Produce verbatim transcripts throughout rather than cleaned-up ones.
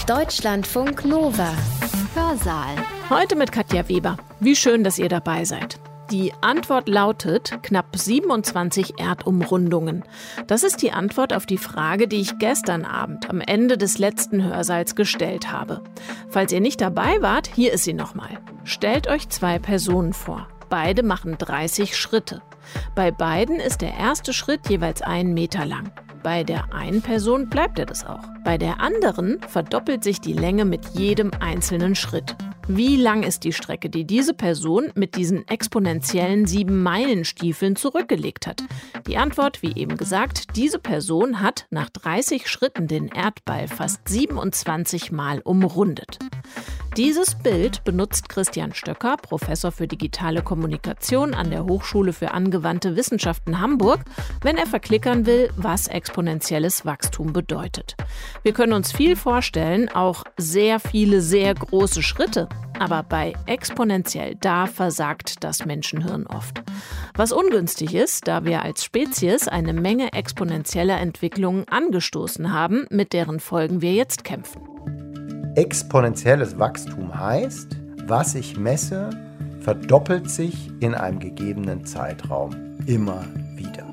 Deutschlandfunk Nova. Hörsaal. Heute mit Katja Weber. Wie schön, dass ihr dabei seid. Die Antwort lautet knapp siebenundzwanzig Erdumrundungen. Das ist die Antwort auf die Frage, die ich gestern Abend am Ende des letzten Hörsaals gestellt habe. Falls ihr nicht dabei wart, hier ist sie nochmal. Stellt euch zwei Personen vor. Beide machen dreißig Schritte. Bei beiden ist der erste Schritt jeweils einen Meter lang. Bei der einen Person bleibt er das auch. Bei der anderen verdoppelt sich die Länge mit jedem einzelnen Schritt. Wie lang ist die Strecke, die diese Person mit diesen exponentiellen sieben-Meilen-Stiefeln zurückgelegt hat? Die Antwort, wie eben gesagt, diese Person hat nach dreißig Schritten den Erdball fast siebenundzwanzig Mal umrundet. Dieses Bild benutzt Christian Stöcker, Professor für digitale Kommunikation an der Hochschule für angewandte Wissenschaften Hamburg, wenn er verklickern will, was exponentielles Wachstum bedeutet. Wir können uns viel vorstellen, auch sehr viele, sehr große Schritte. Aber bei exponentiell, da versagt das Menschenhirn oft. Was ungünstig ist, da wir als Spezies eine Menge exponentieller Entwicklungen angestoßen haben, mit deren Folgen wir jetzt kämpfen. Exponentielles Wachstum heißt, was ich messe, verdoppelt sich in einem gegebenen Zeitraum immer wieder.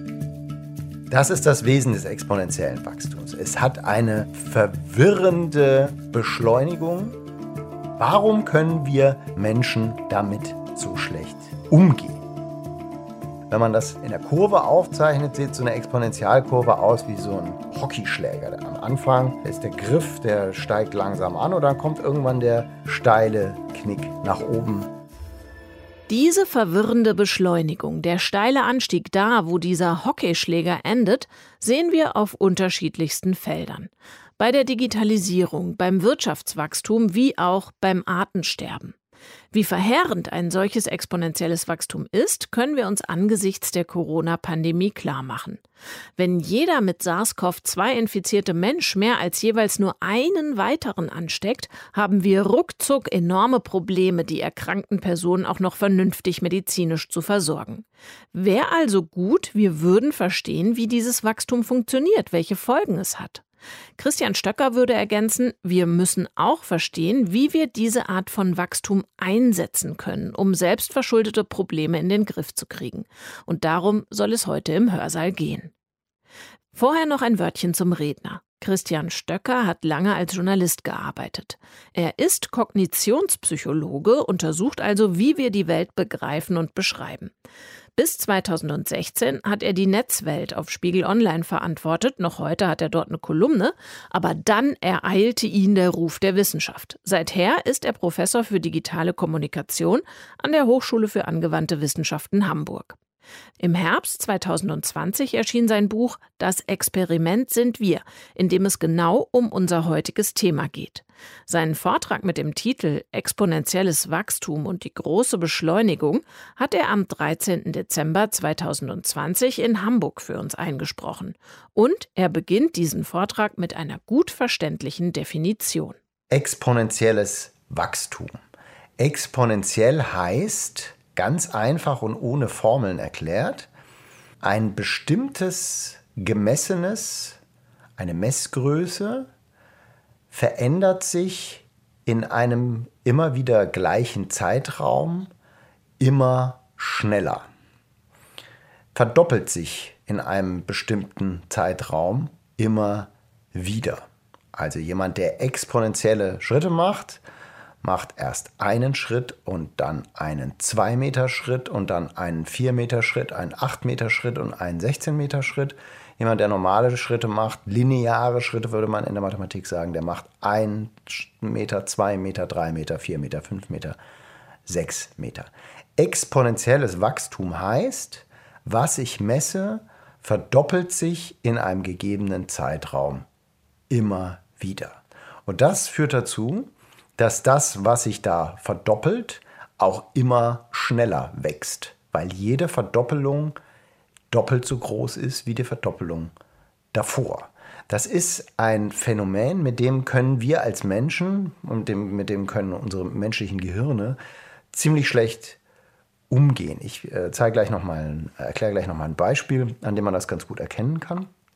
Das ist das Wesen des exponentiellen Wachstums. Es hat eine verwirrende Beschleunigung. Warum können wir Menschen damit so schlecht umgehen? Wenn man das in der Kurve aufzeichnet, sieht so eine Exponentialkurve aus wie so ein Hockeyschläger. Am Anfang ist der Griff, der steigt langsam an und dann kommt irgendwann der steile Knick nach oben. Diese verwirrende Beschleunigung, der steile Anstieg da, wo dieser Hockeyschläger endet, sehen wir auf unterschiedlichsten Feldern. Bei der Digitalisierung, beim Wirtschaftswachstum wie auch beim Artensterben. Wie verheerend ein solches exponentielles Wachstum ist, können wir uns angesichts der Corona-Pandemie klarmachen. Wenn jeder mit SARS-C o V zwei infizierte Mensch mehr als jeweils nur einen weiteren ansteckt, haben wir ruckzuck enorme Probleme, die erkrankten Personen auch noch vernünftig medizinisch zu versorgen. Wäre also gut, wir würden verstehen, wie dieses Wachstum funktioniert, welche Folgen es hat. Christian Stöcker würde ergänzen, wir müssen auch verstehen, wie wir diese Art von Wachstum einsetzen können, um selbstverschuldete Probleme in den Griff zu kriegen. Und darum soll es heute im Hörsaal gehen. Vorher noch ein Wörtchen zum Redner. Christian Stöcker hat lange als Journalist gearbeitet. Er ist Kognitionspsychologe, untersucht also, wie wir die Welt begreifen und beschreiben. Bis zweitausendsechzehn hat er die Netzwelt auf Spiegel Online verantwortet. Noch heute hat er dort eine Kolumne. Aber dann ereilte ihn der Ruf der Wissenschaft. Seither ist er Professor für digitale Kommunikation an der Hochschule für angewandte Wissenschaften Hamburg. Im Herbst zweitausendzwanzig erschien sein Buch »Das Experiment sind wir«, in dem es genau um unser heutiges Thema geht. Seinen Vortrag mit dem Titel »Exponentielles Wachstum und die große Beschleunigung« hat er am dreizehnten Dezember zweitausendzwanzig in Hamburg für uns eingesprochen. Und er beginnt diesen Vortrag mit einer gut verständlichen Definition. Exponentielles Wachstum. Exponentiell heißt, ganz einfach und ohne Formeln erklärt, ein bestimmtes gemessenes, eine Messgröße verändert sich in einem immer wieder gleichen Zeitraum immer schneller. Verdoppelt sich in einem bestimmten Zeitraum immer wieder. Also jemand, der exponentielle Schritte macht, macht erst einen Schritt und dann einen zwei Meter Schritt und dann einen vier Meter Schritt, einen acht Meter Schritt und einen sechzehn Meter Schritt. Jemand, der normale Schritte macht, lineare Schritte würde man in der Mathematik sagen, der macht einen Meter, zwei Meter, drei Meter, vier Meter, fünf Meter, sechs Meter. Exponentielles Wachstum heißt, was ich messe, verdoppelt sich in einem gegebenen Zeitraum immer wieder. Und das führt dazu, dass das, was sich da verdoppelt, auch immer schneller wächst, weil jede Verdoppelung doppelt so groß ist wie die Verdoppelung davor. Das ist ein Phänomen, mit dem können wir als Menschen und dem, mit dem können unsere menschlichen Gehirne ziemlich schlecht umgehen. Ich äh, zeige gleich noch mal, erkläre gleich noch mal ein Beispiel, an dem man das ganz gut erkennen kann.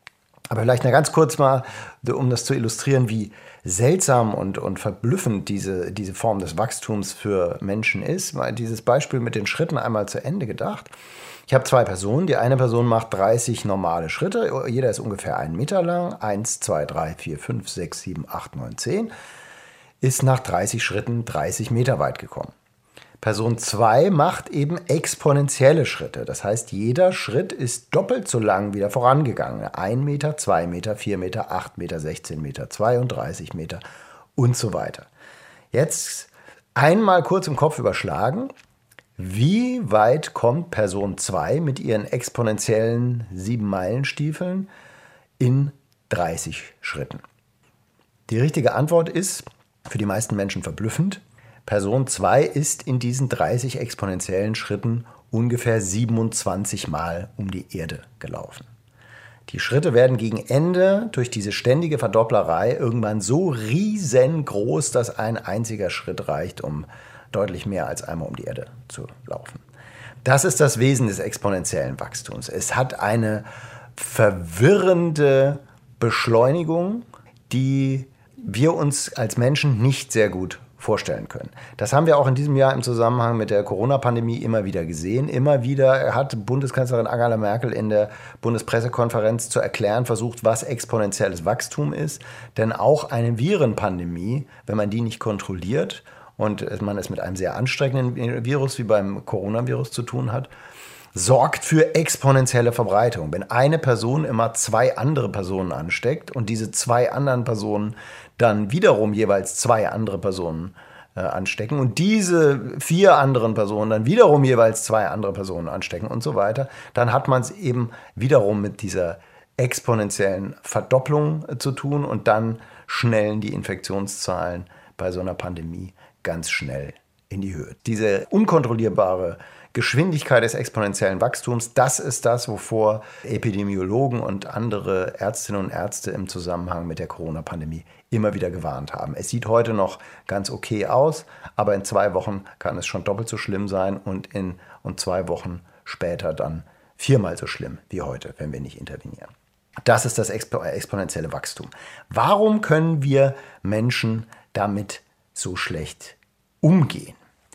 Aber vielleicht noch ganz kurz mal, um das zu illustrieren, wie seltsam und, und verblüffend diese, diese Form des Wachstums für Menschen ist. Mal dieses Beispiel mit den Schritten einmal zu Ende gedacht. Ich habe zwei Personen. Die eine Person macht dreißig normale Schritte. Jeder ist ungefähr einen Meter lang. Eins, zwei, drei, vier, fünf, sechs, sieben, acht, neun, zehn. Ist nach dreißig Schritten dreißig Meter weit gekommen. Person zwei macht eben exponentielle Schritte. Das heißt, jeder Schritt ist doppelt so lang wie der vorangegangene. ein Meter, zwei Meter, vier Meter, acht Meter, sechzehn Meter, zweiunddreißig Meter und so weiter. Jetzt einmal kurz im Kopf überschlagen. Wie weit kommt Person zwei mit ihren exponentiellen sieben-Meilen-Stiefeln in dreißig Schritten? Die richtige Antwort ist für die meisten Menschen verblüffend. Person zwei ist in diesen dreißig exponentiellen Schritten ungefähr siebenundzwanzig Mal um die Erde gelaufen. Die Schritte werden gegen Ende durch diese ständige Verdopplerei irgendwann so riesengroß, dass ein einziger Schritt reicht, um deutlich mehr als einmal um die Erde zu laufen. Das ist das Wesen des exponentiellen Wachstums. Es hat eine verwirrende Beschleunigung, die wir uns als Menschen nicht sehr gut vorstellen können. Das haben wir auch in diesem Jahr im Zusammenhang mit der Corona-Pandemie immer wieder gesehen. Immer wieder hat Bundeskanzlerin Angela Merkel in der Bundespressekonferenz zu erklären versucht, was exponentielles Wachstum ist. Denn auch eine Virenpandemie, wenn man die nicht kontrolliert und man es mit einem sehr anstrengenden Virus wie beim Coronavirus zu tun hat, sorgt für exponentielle Verbreitung. Wenn eine Person immer zwei andere Personen ansteckt und diese zwei anderen Personen dann wiederum jeweils zwei andere Personen äh, anstecken und diese vier anderen Personen dann wiederum jeweils zwei andere Personen anstecken und so weiter, dann hat man es eben wiederum mit dieser exponentiellen Verdopplung äh, zu tun und dann schnellen die Infektionszahlen bei so einer Pandemie ganz schnell in die Höhe. Diese unkontrollierbare Geschwindigkeit des exponentiellen Wachstums, das ist das, wovor Epidemiologen und andere Ärztinnen und Ärzte im Zusammenhang mit der Corona-Pandemie immer wieder gewarnt haben. Es sieht heute noch ganz okay aus, aber in zwei Wochen kann es schon doppelt so schlimm sein und in und zwei Wochen später dann viermal so schlimm wie heute, wenn wir nicht intervenieren. Das ist das expo- exponentielle Wachstum. Warum können wir Menschen damit so schlecht umgehen?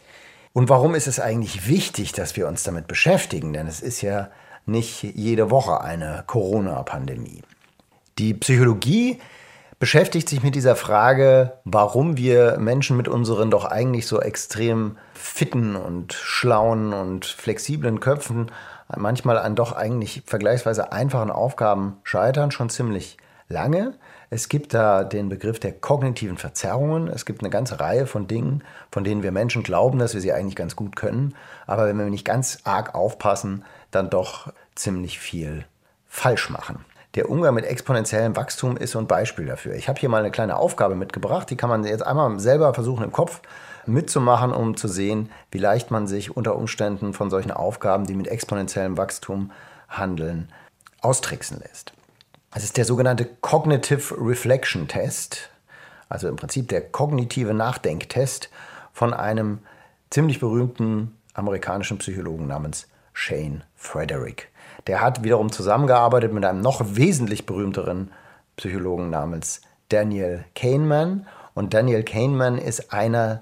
Und warum ist es eigentlich wichtig, dass wir uns damit beschäftigen? Denn es ist ja nicht jede Woche eine Corona-Pandemie. Die Psychologie beschäftigt sich mit dieser Frage, warum wir Menschen mit unseren doch eigentlich so extrem fitten und schlauen und flexiblen Köpfen manchmal an doch eigentlich vergleichsweise einfachen Aufgaben scheitern, schon ziemlich lange. Es gibt da den Begriff der kognitiven Verzerrungen. Es gibt eine ganze Reihe von Dingen, von denen wir Menschen glauben, dass wir sie eigentlich ganz gut können. Aber wenn wir nicht ganz arg aufpassen, dann doch ziemlich viel falsch machen. Der Umgang mit exponentiellem Wachstum ist so ein Beispiel dafür. Ich habe hier mal eine kleine Aufgabe mitgebracht. Die kann man jetzt einmal selber versuchen im Kopf mitzumachen, um zu sehen, wie leicht man sich unter Umständen von solchen Aufgaben, die mit exponentiellem Wachstum handeln, austricksen lässt. Es ist der sogenannte Cognitive Reflection Test, also im Prinzip der kognitive Nachdenktest von einem ziemlich berühmten amerikanischen Psychologen namens Shane Frederick. Der hat wiederum zusammengearbeitet mit einem noch wesentlich berühmteren Psychologen namens Daniel Kahneman. Und Daniel Kahneman ist einer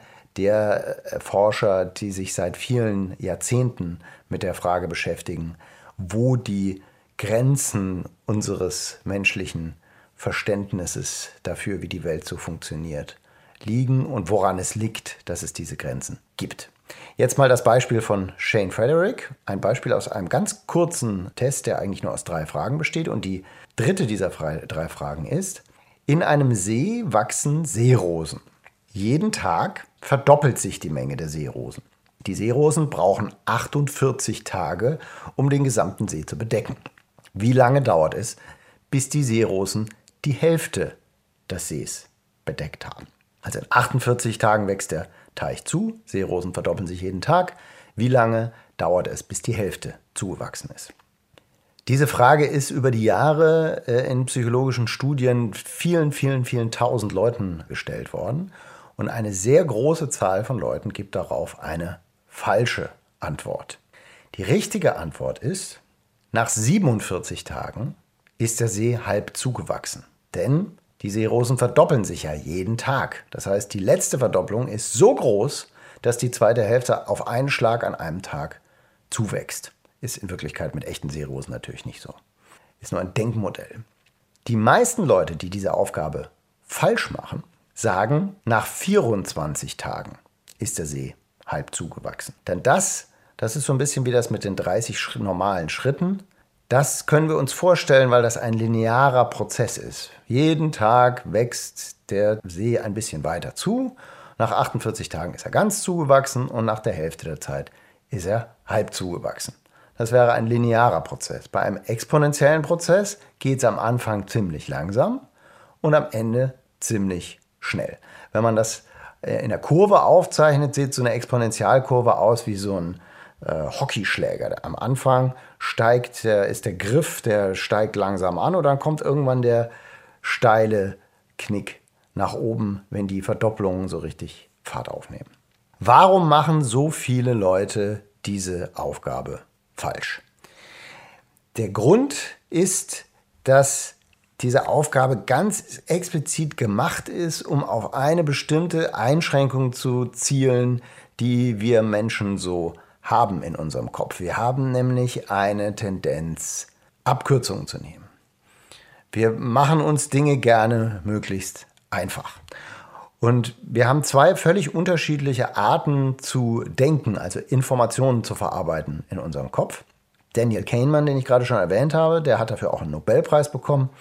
der Forscher, die sich seit vielen Jahrzehnten mit der Frage beschäftigen, wo die Grenzen unseres menschlichen Verständnisses dafür, wie die Welt so funktioniert, liegen und woran es liegt, dass es diese Grenzen gibt. Jetzt mal das Beispiel von Shane Frederick. Ein Beispiel aus einem ganz kurzen Test, der eigentlich nur aus drei Fragen besteht. Und die dritte dieser drei Fragen ist: In einem See wachsen Seerosen. Jeden Tag verdoppelt sich die Menge der Seerosen. Die Seerosen brauchen achtundvierzig Tage, um den gesamten See zu bedecken. Wie lange dauert es, bis die Seerosen die Hälfte des Sees bedeckt haben? Also in achtundvierzig Tagen wächst der Teich zu, Seerosen verdoppeln sich jeden Tag. Wie lange dauert es, bis die Hälfte zugewachsen ist? Diese Frage ist über die Jahre äh, in psychologischen Studien vielen, vielen, vielen tausend Leuten gestellt worden. Und eine sehr große Zahl von Leuten gibt darauf eine falsche Antwort. Die richtige Antwort ist: Nach siebenundvierzig Tagen ist der See halb zugewachsen. Denn die Seerosen verdoppeln sich ja jeden Tag. Das heißt, die letzte Verdopplung ist so groß, dass die zweite Hälfte auf einen Schlag an einem Tag zuwächst. Ist in Wirklichkeit mit echten Seerosen natürlich nicht so. Ist nur ein Denkmodell. Die meisten Leute, die diese Aufgabe falsch machen, sagen, nach vierundzwanzig Tagen ist der See halb zugewachsen. Denn das, das ist so ein bisschen wie das mit den dreißig normalen Schritten. Das können wir uns vorstellen, weil das ein linearer Prozess ist. Jeden Tag wächst der See ein bisschen weiter zu. Nach achtundvierzig Tagen ist er ganz zugewachsen und nach der Hälfte der Zeit ist er halb zugewachsen. Das wäre ein linearer Prozess. Bei einem exponentiellen Prozess geht es am Anfang ziemlich langsam und am Ende ziemlich schnell. Wenn man das in der Kurve aufzeichnet, sieht so eine Exponentialkurve aus wie so ein äh, Hockeyschläger. Am Anfang steigt, der, ist der Griff, der steigt langsam an und dann kommt irgendwann der steile Knick nach oben, wenn die Verdopplungen so richtig Fahrt aufnehmen. Warum machen so viele Leute diese Aufgabe falsch? Der Grund ist, dass diese Aufgabe ganz explizit gemacht ist, um auf eine bestimmte Einschränkung zu zielen, die wir Menschen so haben in unserem Kopf. Wir haben nämlich eine Tendenz, Abkürzungen zu nehmen. Wir machen uns Dinge gerne möglichst einfach. Und wir haben zwei völlig unterschiedliche Arten zu denken, also Informationen zu verarbeiten in unserem Kopf. Daniel Kahneman, den ich gerade schon erwähnt habe, der hat dafür auch einen Nobelpreis bekommen.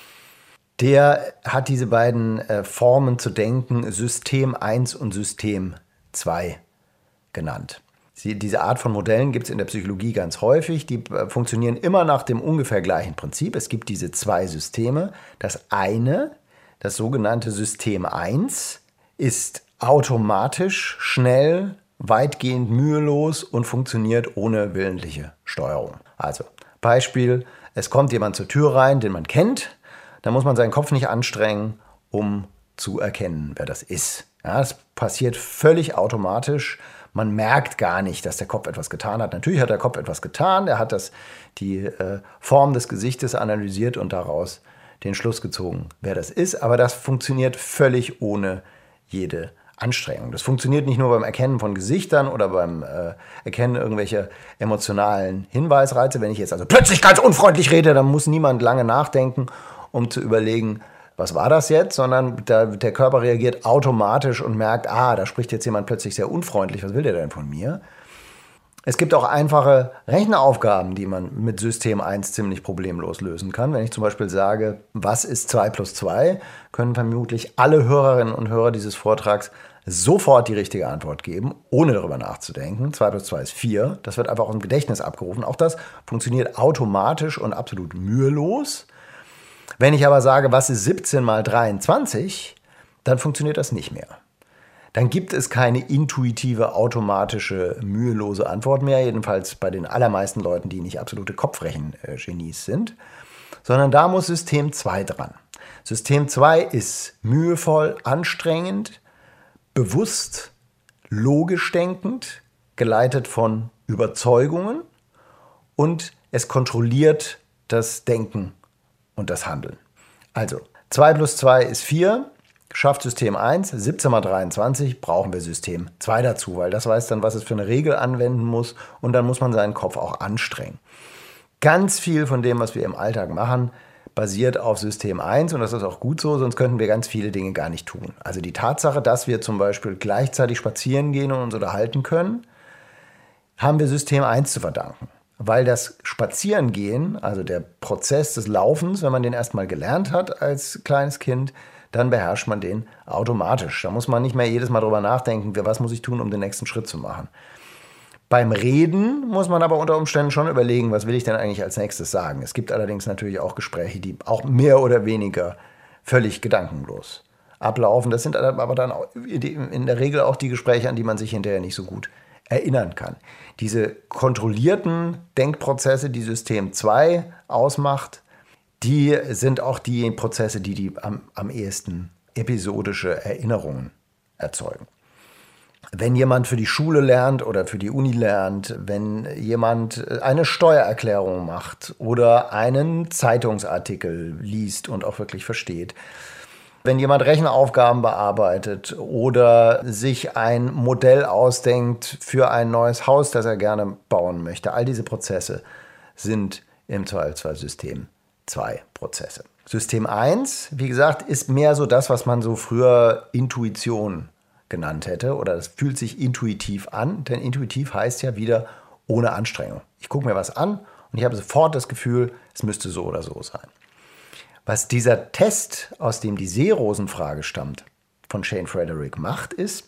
Der hat diese beiden äh, Formen zu denken, System eins und System zwei genannt. Sie, diese Art von Modellen gibt es in der Psychologie ganz häufig. Die äh, funktionieren immer nach dem ungefähr gleichen Prinzip. Es gibt diese zwei Systeme. Das eine, das sogenannte System eins, ist automatisch, schnell, weitgehend mühelos und funktioniert ohne willentliche Steuerung. Also Beispiel, es kommt jemand zur Tür rein, den man kennt. Da muss man seinen Kopf nicht anstrengen, um zu erkennen, wer das ist. Ja, das passiert völlig automatisch. Man merkt gar nicht, dass der Kopf etwas getan hat. Natürlich hat der Kopf etwas getan. Er hat das, die äh, Form des Gesichtes analysiert und daraus den Schluss gezogen, wer das ist. Aber das funktioniert völlig ohne jede Anstrengung. Das funktioniert nicht nur beim Erkennen von Gesichtern oder beim äh, Erkennen irgendwelcher emotionalen Hinweisreize. Wenn ich jetzt also plötzlich ganz unfreundlich rede, dann muss niemand lange nachdenken, um zu überlegen, was war das jetzt, sondern da, der Körper reagiert automatisch und merkt, ah, da spricht jetzt jemand plötzlich sehr unfreundlich, was will der denn von mir? Es gibt auch einfache Recheraufgaben, die man mit System eins ziemlich problemlos lösen kann. Wenn ich zum Beispiel sage, was ist zwei plus zwei, können vermutlich alle Hörerinnen und Hörer dieses Vortrags sofort die richtige Antwort geben, ohne darüber nachzudenken. zwei plus zwei ist vier. Das wird einfach aus dem Gedächtnis abgerufen. Auch das funktioniert automatisch und absolut mühelos. Wenn ich aber sage, was ist siebzehn mal dreiundzwanzig, dann funktioniert das nicht mehr. Dann gibt es keine intuitive, automatische, mühelose Antwort mehr, jedenfalls bei den allermeisten Leuten, die nicht absolute Kopfrechen-Genies sind, sondern da muss System zwei dran. System zwei ist mühevoll, anstrengend, bewusst, logisch denkend, geleitet von Überzeugungen und es kontrolliert das Denken und das Handeln. Also, zwei plus zwei ist vier, schafft System eins, siebzehn mal dreiundzwanzig, brauchen wir System zwei dazu, weil das weiß dann, was es für eine Regel anwenden muss und dann muss man seinen Kopf auch anstrengen. Ganz viel von dem, was wir im Alltag machen, basiert auf System eins und das ist auch gut so, sonst könnten wir ganz viele Dinge gar nicht tun. Also die Tatsache, dass wir zum Beispiel gleichzeitig spazieren gehen und uns unterhalten können, haben wir System eins zu verdanken. Weil das Spazierengehen, also der Prozess des Laufens, wenn man den erstmal gelernt hat als kleines Kind, dann beherrscht man den automatisch. Da muss man nicht mehr jedes Mal drüber nachdenken, was muss ich tun, um den nächsten Schritt zu machen. Beim Reden muss man aber unter Umständen schon überlegen, was will ich denn eigentlich als nächstes sagen. Es gibt allerdings natürlich auch Gespräche, die auch mehr oder weniger völlig gedankenlos ablaufen. Das sind aber dann auch in der Regel auch die Gespräche, an die man sich hinterher nicht so gut erinnern kann. Diese kontrollierten Denkprozesse, die System zwei ausmacht, die sind auch die Prozesse, die, die am, am ehesten episodische Erinnerungen erzeugen. Wenn jemand für die Schule lernt oder für die Uni lernt, wenn jemand eine Steuererklärung macht oder einen Zeitungsartikel liest und auch wirklich versteht, wenn jemand Rechenaufgaben bearbeitet oder sich ein Modell ausdenkt für ein neues Haus, das er gerne bauen möchte, all diese Prozesse sind im Zweifelsfall System zwei Prozesse. System eins, wie gesagt, ist mehr so das, was man so früher Intuition genannt hätte, oder das fühlt sich intuitiv an, denn intuitiv heißt ja wieder ohne Anstrengung. Ich gucke mir was an und ich habe sofort das Gefühl, es müsste so oder so sein. Was dieser Test, aus dem die Seerosenfrage stammt, von Shane Frederick macht, ist,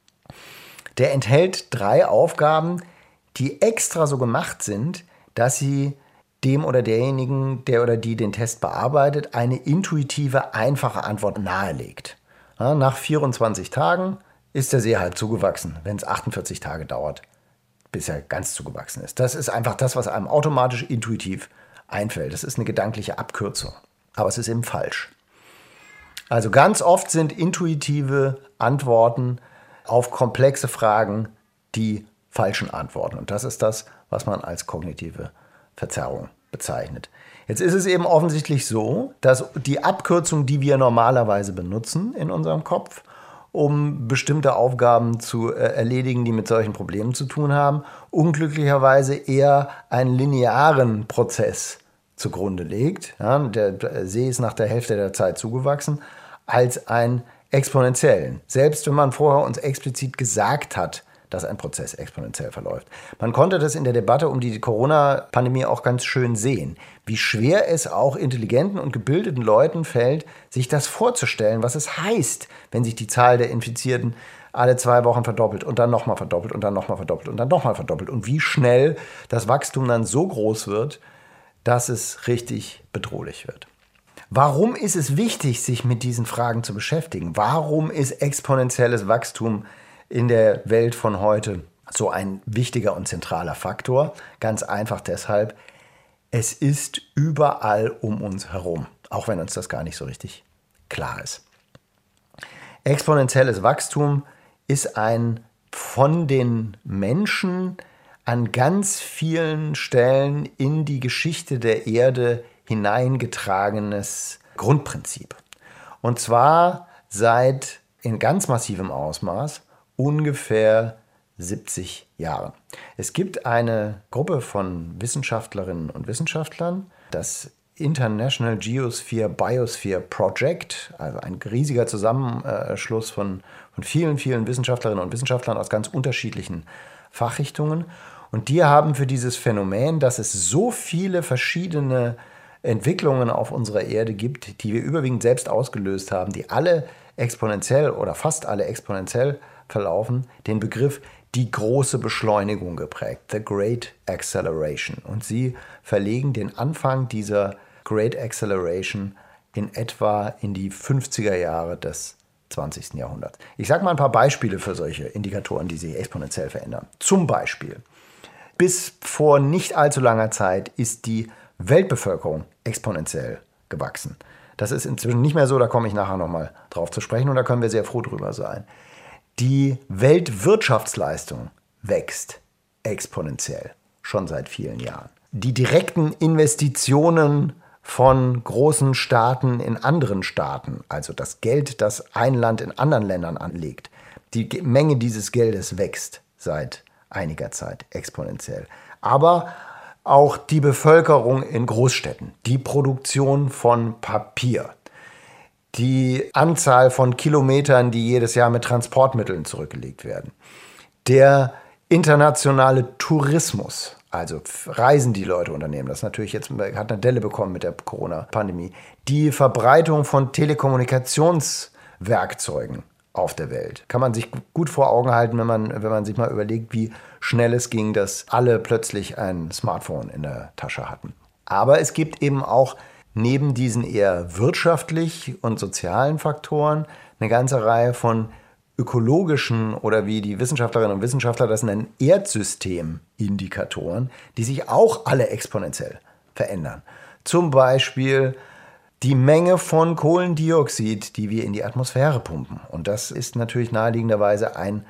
der enthält drei Aufgaben, die extra so gemacht sind, dass sie dem oder derjenigen, der oder die den Test bearbeitet, eine intuitive, einfache Antwort nahelegt. Ja, nach vierundzwanzig Tagen ist der See halb zugewachsen, wenn es achtundvierzig Tage dauert, bis er ganz zugewachsen ist. Das ist einfach das, was einem automatisch intuitiv einfällt. Das ist eine gedankliche Abkürzung, aber es ist eben falsch. Also ganz oft sind intuitive Antworten auf komplexe Fragen die falschen Antworten. Und das ist das, was man als kognitive Verzerrung bezeichnet. Jetzt ist es eben offensichtlich so, dass die Abkürzung, die wir normalerweise benutzen in unserem Kopf, um bestimmte Aufgaben zu äh, erledigen, die mit solchen Problemen zu tun haben, unglücklicherweise eher einen linearen Prozess zugrunde legt. Ja, der See ist nach der Hälfte der Zeit zugewachsen, als einen exponentiellen. Selbst wenn man vorher uns explizit gesagt hat, dass ein Prozess exponentiell verläuft. Man konnte das in der Debatte um die Corona-Pandemie auch ganz schön sehen, wie schwer es auch intelligenten und gebildeten Leuten fällt, sich das vorzustellen, was es heißt, wenn sich die Zahl der Infizierten alle zwei Wochen verdoppelt und dann nochmal verdoppelt und dann nochmal verdoppelt und dann nochmal verdoppelt und wie schnell das Wachstum dann so groß wird, dass es richtig bedrohlich wird. Warum ist es wichtig, sich mit diesen Fragen zu beschäftigen? Warum ist exponentielles Wachstum in der Welt von heute so ein wichtiger und zentraler Faktor? Ganz einfach deshalb, es ist überall um uns herum, auch wenn uns das gar nicht so richtig klar ist. Exponentielles Wachstum ist ein von den Menschen an ganz vielen Stellen in die Geschichte der Erde hineingetragenes Grundprinzip. Und zwar seit in ganz massivem Ausmaß ungefähr siebzig Jahren. Es gibt eine Gruppe von Wissenschaftlerinnen und Wissenschaftlern, das International Geosphere Biosphere Project, also ein riesiger Zusammenschluss von, von vielen, vielen Wissenschaftlerinnen und Wissenschaftlern aus ganz unterschiedlichen Fachrichtungen. Und die haben für dieses Phänomen, dass es so viele verschiedene Entwicklungen auf unserer Erde gibt, die wir überwiegend selbst ausgelöst haben, die alle exponentiell oder fast alle exponentiell verlaufen, den Begriff die große Beschleunigung geprägt, the Great Acceleration. Und sie verlegen den Anfang dieser Great Acceleration in etwa in die fünfziger Jahre des zwanzigsten Jahrhunderts. Ich sage mal ein paar Beispiele für solche Indikatoren, die sich exponentiell verändern. Zum Beispiel, bis vor nicht allzu langer Zeit ist die Weltbevölkerung exponentiell gewachsen. Das ist inzwischen nicht mehr so, da komme ich nachher nochmal drauf zu sprechen und da können wir sehr froh drüber sein. Die Weltwirtschaftsleistung wächst exponentiell, schon seit vielen Jahren. Die direkten Investitionen von großen Staaten in anderen Staaten, also das Geld, das ein Land in anderen Ländern anlegt, die Menge dieses Geldes wächst seit einiger Zeit exponentiell. Aber auch die Bevölkerung in Großstädten, die Produktion von Papier, die Anzahl von Kilometern, die jedes Jahr mit Transportmitteln zurückgelegt werden, der internationale Tourismus, also Reisen, die Leute unternehmen, das natürlich jetzt hat eine Delle bekommen mit der Corona-Pandemie, die Verbreitung von Telekommunikationswerkzeugen auf der Welt. Kann man sich gut vor Augen halten, wenn man, wenn man sich mal überlegt, wie schnell es ging, dass alle plötzlich ein Smartphone in der Tasche hatten. Aber es gibt eben auch neben diesen eher wirtschaftlich und sozialen Faktoren eine ganze Reihe von ökologischen oder wie die Wissenschaftlerinnen und Wissenschaftler das nennen, Erdsysteindikatoren, die sich auch alle exponentiell verändern. Zum Beispiel die Menge von Kohlendioxid, die wir in die Atmosphäre pumpen. Und das ist natürlich naheliegenderweise ein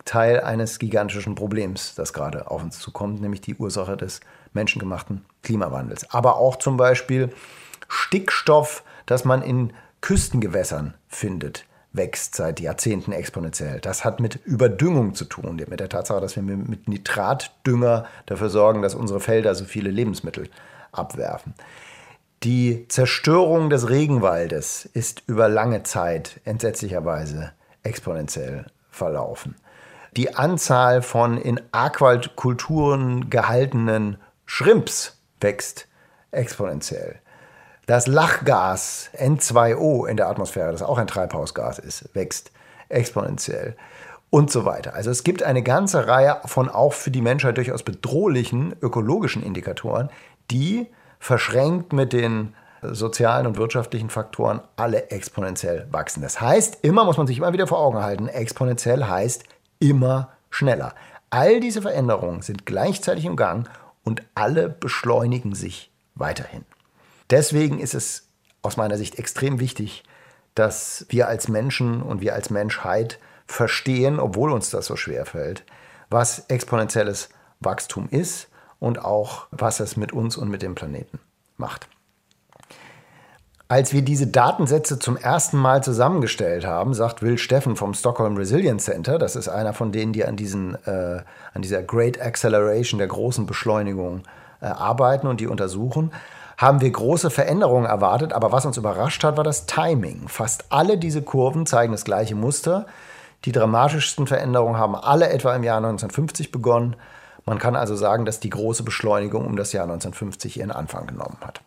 Teil eines gigantischen Problems, das gerade auf uns zukommt, nämlich die Ursache des menschengemachten Klimawandels. Aber auch zum Beispiel Stickstoff, das man in Küstengewässern findet, wächst seit Jahrzehnten exponentiell. Das hat mit Überdüngung zu tun, mit der Tatsache, dass wir mit Nitratdünger dafür sorgen, dass unsere Felder so viele Lebensmittel abwerfen. Die Zerstörung des Regenwaldes ist über lange Zeit entsetzlicherweise exponentiell verlaufen. Die Anzahl von in Aquakulturen gehaltenen Shrimps wächst exponentiell. Das Lachgas N zwei O in der Atmosphäre, das auch ein Treibhausgas ist, wächst exponentiell und so weiter. Also es gibt eine ganze Reihe von auch für die Menschheit durchaus bedrohlichen ökologischen Indikatoren, die verschränkt mit den sozialen und wirtschaftlichen Faktoren alle exponentiell wachsen. Das heißt, immer muss man sich immer wieder vor Augen halten, exponentiell heißt immer schneller. All diese Veränderungen sind gleichzeitig im Gang und alle beschleunigen sich weiterhin. Deswegen ist es aus meiner Sicht extrem wichtig, dass wir als Menschen und wir als Menschheit verstehen, obwohl uns das so schwer fällt, was exponentielles Wachstum ist und auch, was es mit uns und mit dem Planeten macht. Als wir diese Datensätze zum ersten Mal zusammengestellt haben, sagt Will Steffen vom Stockholm Resilience Center, das ist einer von denen, die an, diesen, äh, an dieser Great Acceleration, der großen Beschleunigung, äh, arbeiten und die untersuchen, haben wir große Veränderungen erwartet, aber was uns überrascht hat, war das Timing. Fast alle diese Kurven zeigen das gleiche Muster. Die dramatischsten Veränderungen haben alle etwa im Jahr neunzehnhundertfünfzig begonnen. Man kann also sagen, dass die große Beschleunigung um das Jahr neunzehnhundertfünfzig ihren Anfang genommen hat.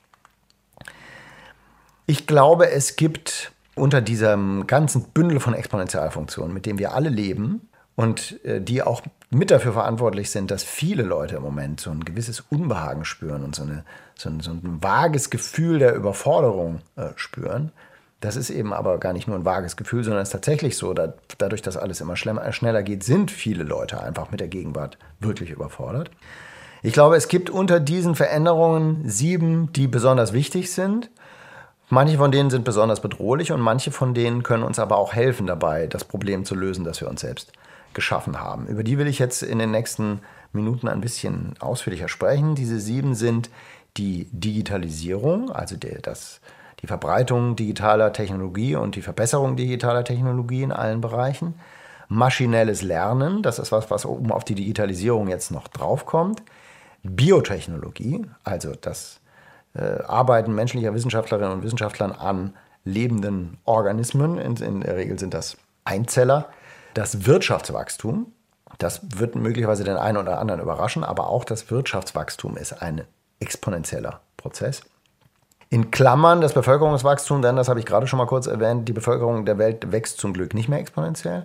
Ich glaube, es gibt unter diesem ganzen Bündel von Exponentialfunktionen, mit dem wir alle leben und die auch mit dafür verantwortlich sind, dass viele Leute im Moment so ein gewisses Unbehagen spüren und so, eine, so, ein, so ein vages Gefühl der Überforderung äh, spüren. Das ist eben aber gar nicht nur ein vages Gefühl, sondern es ist tatsächlich so, da, dadurch, dass alles immer schneller geht, sind viele Leute einfach mit der Gegenwart wirklich überfordert. Ich glaube, es gibt unter diesen Veränderungen sieben, die besonders wichtig sind. Manche von denen sind besonders bedrohlich und manche von denen können uns aber auch helfen dabei, das Problem zu lösen, das wir uns selbst geschaffen haben. Über die will ich jetzt in den nächsten Minuten ein bisschen ausführlicher sprechen. Diese sieben sind die Digitalisierung, also der, das, die Verbreitung digitaler Technologie und die Verbesserung digitaler Technologie in allen Bereichen. Maschinelles Lernen, das ist was, was oben auf die Digitalisierung jetzt noch draufkommt. Biotechnologie, also das äh, Arbeiten menschlicher Wissenschaftlerinnen und Wissenschaftlern an lebenden Organismen, in, in der Regel sind das Einzeller. Das Wirtschaftswachstum, das wird möglicherweise den einen oder anderen überraschen, aber auch das Wirtschaftswachstum ist ein exponentieller Prozess. In Klammern das Bevölkerungswachstum, denn das habe ich gerade schon mal kurz erwähnt, die Bevölkerung der Welt wächst zum Glück nicht mehr exponentiell.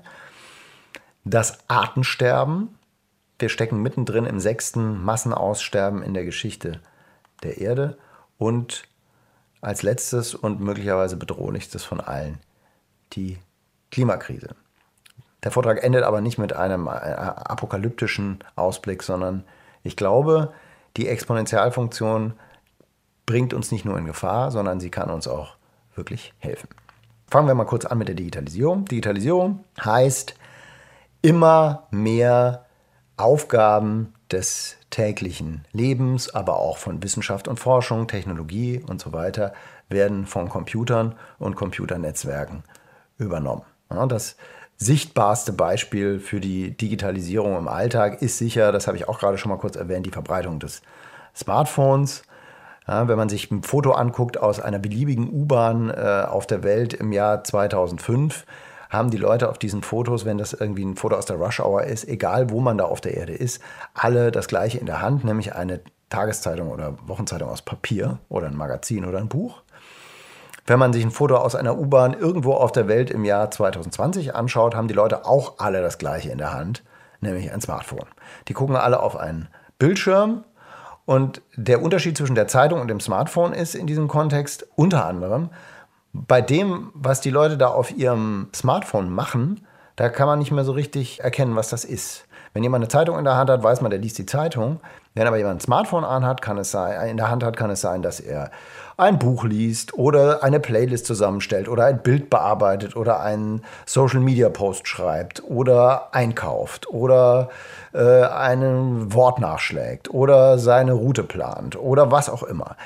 Das Artensterben, wir stecken mittendrin im sechsten Massenaussterben in der Geschichte der Erde. Und als letztes und möglicherweise bedrohlichstes von allen, die Klimakrise. Der Vortrag endet aber nicht mit einem apokalyptischen Ausblick, sondern ich glaube, die Exponentialfunktion bringt uns nicht nur in Gefahr, sondern sie kann uns auch wirklich helfen. Fangen wir mal kurz an mit der Digitalisierung. Digitalisierung heißt, immer mehr Aufgaben des täglichen Lebens, aber auch von Wissenschaft und Forschung, Technologie und so weiter, werden von Computern und Computernetzwerken übernommen. Ja, das sichtbarste Beispiel für die Digitalisierung im Alltag ist sicher, das habe ich auch gerade schon mal kurz erwähnt, die Verbreitung des Smartphones. Ja, wenn man sich ein Foto anguckt aus einer beliebigen U-Bahn äh, auf der Welt im Jahr zweitausendfünf, haben die Leute auf diesen Fotos, wenn das irgendwie ein Foto aus der Rush Hour ist, egal wo man da auf der Erde ist, alle das Gleiche in der Hand, nämlich eine Tageszeitung oder Wochenzeitung aus Papier oder ein Magazin oder ein Buch. Wenn man sich ein Foto aus einer U-Bahn irgendwo auf der Welt im Jahr zweitausendzwanzig anschaut, haben die Leute auch alle das Gleiche in der Hand, nämlich ein Smartphone. Die gucken alle auf einen Bildschirm und der Unterschied zwischen der Zeitung und dem Smartphone ist in diesem Kontext unter anderem, bei dem, was die Leute da auf ihrem Smartphone machen, da kann man nicht mehr so richtig erkennen, was das ist. Wenn jemand eine Zeitung in der Hand hat, weiß man, der liest die Zeitung. Wenn aber jemand ein Smartphone anhat, kann es sein, in der Hand hat, kann es sein, dass er ein Buch liest oder eine Playlist zusammenstellt oder ein Bild bearbeitet oder einen Social-Media-Post schreibt oder einkauft oder äh, ein Wort nachschlägt oder seine Route plant oder was auch immer.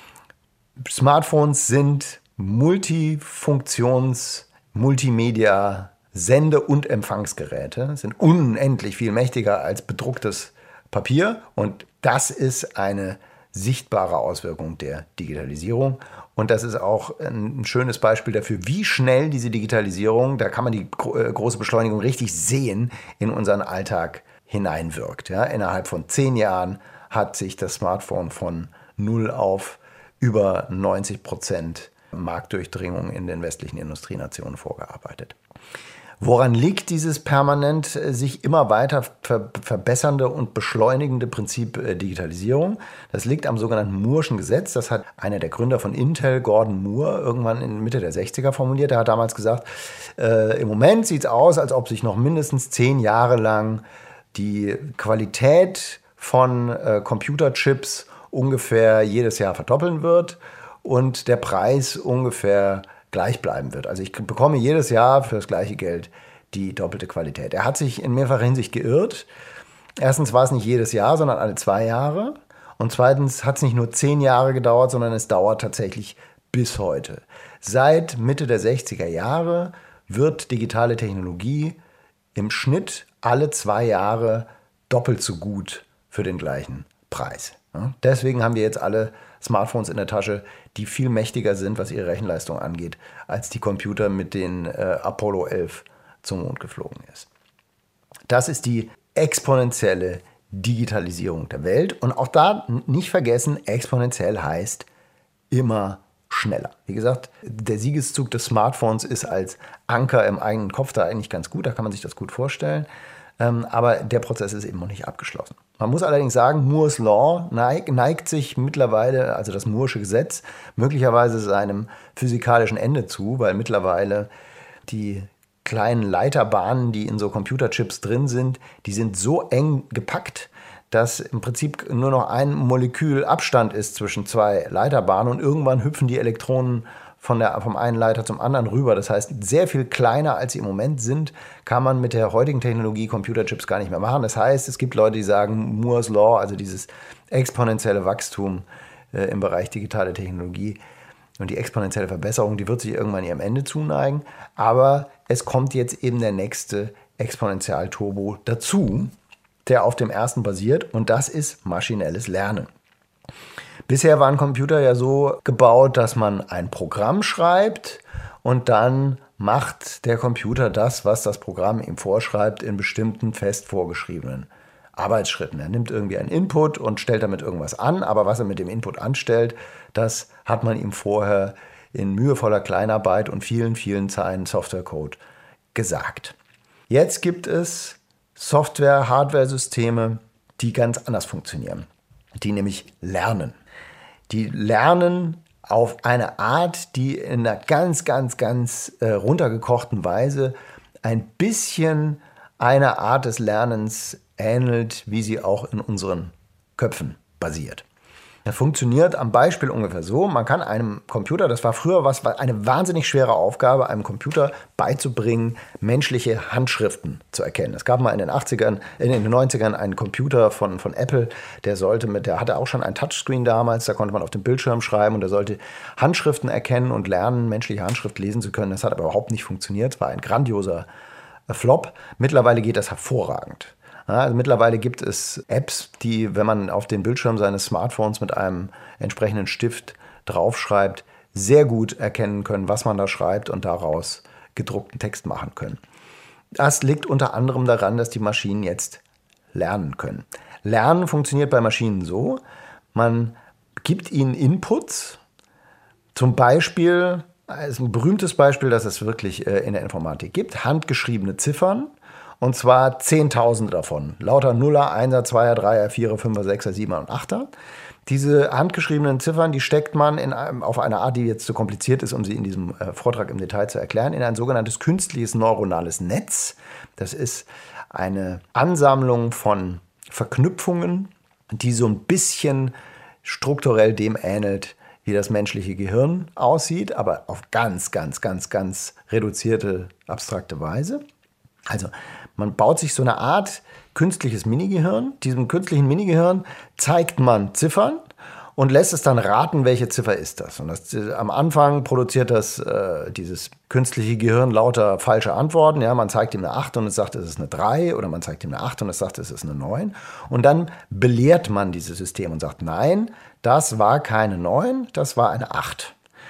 Smartphones sind Multifunktions-, Multimedia-, Sende- und Empfangsgeräte, sind unendlich viel mächtiger als bedrucktes Papier und das ist eine sichtbare Auswirkung der Digitalisierung. Und das ist auch ein schönes Beispiel dafür, wie schnell diese Digitalisierung, da kann man die gro- äh, große Beschleunigung richtig sehen, in unseren Alltag hineinwirkt. Ja, innerhalb von zehn Jahren hat sich das Smartphone von null auf über neunzig Prozent Marktdurchdringung in den westlichen Industrienationen vorgearbeitet. Woran liegt dieses permanent sich immer weiter ver- verbessernde und beschleunigende Prinzip äh, Digitalisierung? Das liegt am sogenannten Moore'schen Gesetz. Das hat einer der Gründer von Intel, Gordon Moore, irgendwann in Mitte der sechziger formuliert. Er hat damals gesagt, äh, im Moment sieht es aus, als ob sich noch mindestens zehn Jahre lang die Qualität von äh, Computerchips ungefähr jedes Jahr verdoppeln wird und der Preis ungefähr gleich bleiben wird. Also ich bekomme jedes Jahr für das gleiche Geld die doppelte Qualität. Er hat sich in mehrfacher Hinsicht geirrt. Erstens war es nicht jedes Jahr, sondern alle zwei Jahre. Und zweitens hat es nicht nur zehn Jahre gedauert, sondern es dauert tatsächlich bis heute. Seit Mitte der sechziger Jahre wird digitale Technologie im Schnitt alle zwei Jahre doppelt so gut für den gleichen Preis. Ja, deswegen haben wir jetzt alle Smartphones in der Tasche, die viel mächtiger sind, was ihre Rechenleistung angeht, als die Computer, mit denen äh, Apollo elf zum Mond geflogen ist. Das ist die exponentielle Digitalisierung der Welt. Und auch da nicht vergessen, exponentiell heißt immer schneller. Wie gesagt, der Siegeszug des Smartphones ist als Anker im eigenen Kopf da eigentlich ganz gut, da kann man sich das gut vorstellen. Ähm, aber der Prozess ist eben noch nicht abgeschlossen. Man muss allerdings sagen, Moore's Law neig, neigt sich mittlerweile, also das Moore'sche Gesetz, möglicherweise seinem physikalischen Ende zu, weil mittlerweile die kleinen Leiterbahnen, die in so Computerchips drin sind, die sind so eng gepackt, dass im Prinzip nur noch ein Molekül Abstand ist zwischen zwei Leiterbahnen und irgendwann hüpfen die Elektronen von der, vom einen Leiter zum anderen rüber. Das heißt, sehr viel kleiner, als sie im Moment sind, kann man mit der heutigen Technologie Computerchips gar nicht mehr machen. Das heißt, es gibt Leute, die sagen, Moore's Law, also dieses exponentielle Wachstum äh, im Bereich digitale Technologie und die exponentielle Verbesserung, die wird sich irgendwann ihrem Ende zuneigen. Aber es kommt jetzt eben der nächste Exponentialturbo dazu, der auf dem ersten basiert, und das ist maschinelles Lernen. Bisher waren Computer ja so gebaut, dass man ein Programm schreibt und dann macht der Computer das, was das Programm ihm vorschreibt, in bestimmten fest vorgeschriebenen Arbeitsschritten. Er nimmt irgendwie einen Input und stellt damit irgendwas an, aber was er mit dem Input anstellt, das hat man ihm vorher in mühevoller Kleinarbeit und vielen, vielen Zeilen Softwarecode gesagt. Jetzt gibt es Software-, Hardware-Systeme, die ganz anders funktionieren, die nämlich lernen. Die lernen auf eine Art, die in einer ganz, ganz, ganz äh, runtergekochten Weise ein bisschen einer Art des Lernens ähnelt, wie sie auch in unseren Köpfen basiert. Das funktioniert am Beispiel ungefähr so: Man kann einem Computer, das war früher was, war eine wahnsinnig schwere Aufgabe, einem Computer beizubringen, menschliche Handschriften zu erkennen. Es gab mal in den achtzigern, in den neunzigern einen Computer von, von Apple, der sollte mit, der hatte auch schon ein Touchscreen damals, da konnte man auf dem Bildschirm schreiben und der sollte Handschriften erkennen und lernen, menschliche Handschrift lesen zu können. Das hat aber überhaupt nicht funktioniert, es war ein grandioser Flop. Mittlerweile geht das hervorragend. Ja, also mittlerweile gibt es Apps, die, wenn man auf den Bildschirm seines Smartphones mit einem entsprechenden Stift draufschreibt, sehr gut erkennen können, was man da schreibt und daraus gedruckten Text machen können. Das liegt unter anderem daran, dass die Maschinen jetzt lernen können. Lernen funktioniert bei Maschinen so: Man gibt ihnen Inputs, zum Beispiel, das ist ein berühmtes Beispiel, das es wirklich in der Informatik gibt, handgeschriebene Ziffern. Und zwar Zehntausende davon. Lauter Nuller, Einser, Zweier, Dreier, Vierer, Fünfer, Sechser, Siebener und Achter. Diese handgeschriebenen Ziffern, die steckt man in einem, auf eine Art, die jetzt zu kompliziert ist, um sie in diesem äh, Vortrag im Detail zu erklären, in ein sogenanntes künstliches neuronales Netz. Das ist eine Ansammlung von Verknüpfungen, die so ein bisschen strukturell dem ähnelt, wie das menschliche Gehirn aussieht, aber auf ganz, ganz, ganz, ganz reduzierte, abstrakte Weise. Also man baut sich so eine Art künstliches Minigehirn. Diesem künstlichen Minigehirn zeigt man Ziffern und lässt es dann raten, welche Ziffer ist das. Und das, am Anfang produziert das äh, dieses künstliche Gehirn lauter falsche Antworten. Ja, man zeigt ihm eine acht und es sagt, es ist eine drei, oder man zeigt ihm eine acht und es sagt, es ist eine neun. Und dann belehrt man dieses System und sagt, nein, das war keine neun, das war eine acht.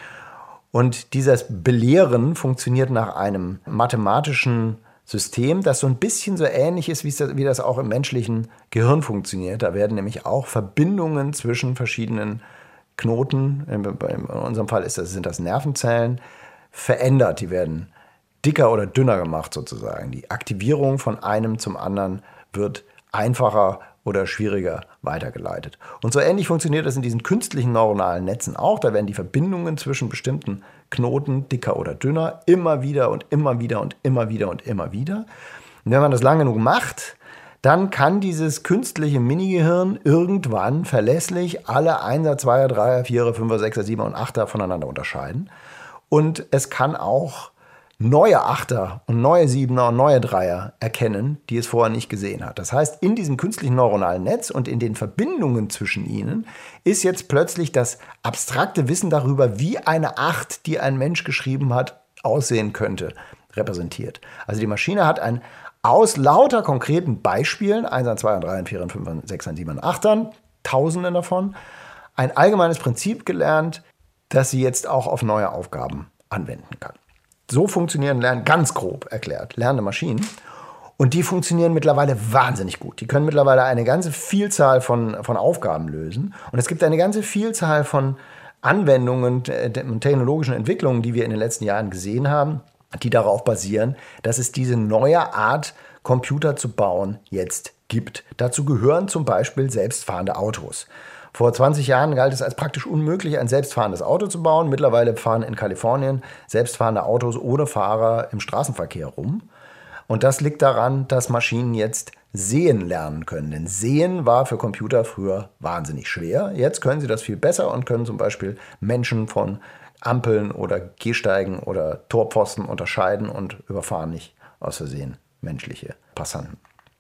Und dieses Belehren funktioniert nach einem mathematischen System, das so ein bisschen so ähnlich ist, wie das auch im menschlichen Gehirn funktioniert. Da werden nämlich auch Verbindungen zwischen verschiedenen Knoten, in unserem Fall ist das, sind das Nervenzellen, verändert. Die werden dicker oder dünner gemacht sozusagen. Die Aktivierung von einem zum anderen wird einfacher oder schwieriger weitergeleitet. Und so ähnlich funktioniert das in diesen künstlichen neuronalen Netzen auch. Da werden die Verbindungen zwischen bestimmten Knoten, dicker oder dünner, immer wieder und immer wieder und immer wieder und immer wieder. Und wenn man das lange genug macht, dann kann dieses künstliche Minigehirn irgendwann verlässlich alle Einser, Zweier, Dreier, Vierer, Fünfer, Sechser, Siebener und Achter voneinander unterscheiden. Und es kann auch neue Achter und neue Siebener und neue Dreier erkennen, die es vorher nicht gesehen hat. Das heißt, in diesem künstlichen neuronalen Netz und in den Verbindungen zwischen ihnen ist jetzt plötzlich das abstrakte Wissen darüber, wie eine acht, die ein Mensch geschrieben hat, aussehen könnte, repräsentiert. Also die Maschine hat ein aus lauter konkreten Beispielen, Einser, Zweier, Dreier, Vierer, Fünfer, Sechser, Siebener, Achtern, Tausenden davon, ein allgemeines Prinzip gelernt, das sie jetzt auch auf neue Aufgaben anwenden kann. So funktionieren Lernen, ganz grob erklärt, lernende Maschinen. Und die funktionieren mittlerweile wahnsinnig gut. Die können mittlerweile eine ganze Vielzahl von, von Aufgaben lösen. Und es gibt eine ganze Vielzahl von Anwendungen und technologischen Entwicklungen, die wir in den letzten Jahren gesehen haben, die darauf basieren, dass es diese neue Art, Computer zu bauen, jetzt gibt. Dazu gehören zum Beispiel selbstfahrende Autos. Vor zwanzig Jahren galt es als praktisch unmöglich, ein selbstfahrendes Auto zu bauen. Mittlerweile fahren in Kalifornien selbstfahrende Autos ohne Fahrer im Straßenverkehr rum. Und das liegt daran, dass Maschinen jetzt sehen lernen können. Denn sehen war für Computer früher wahnsinnig schwer. Jetzt können sie das viel besser und können zum Beispiel Menschen von Ampeln oder Gehsteigen oder Torpfosten unterscheiden und überfahren nicht aus Versehen menschliche Passanten.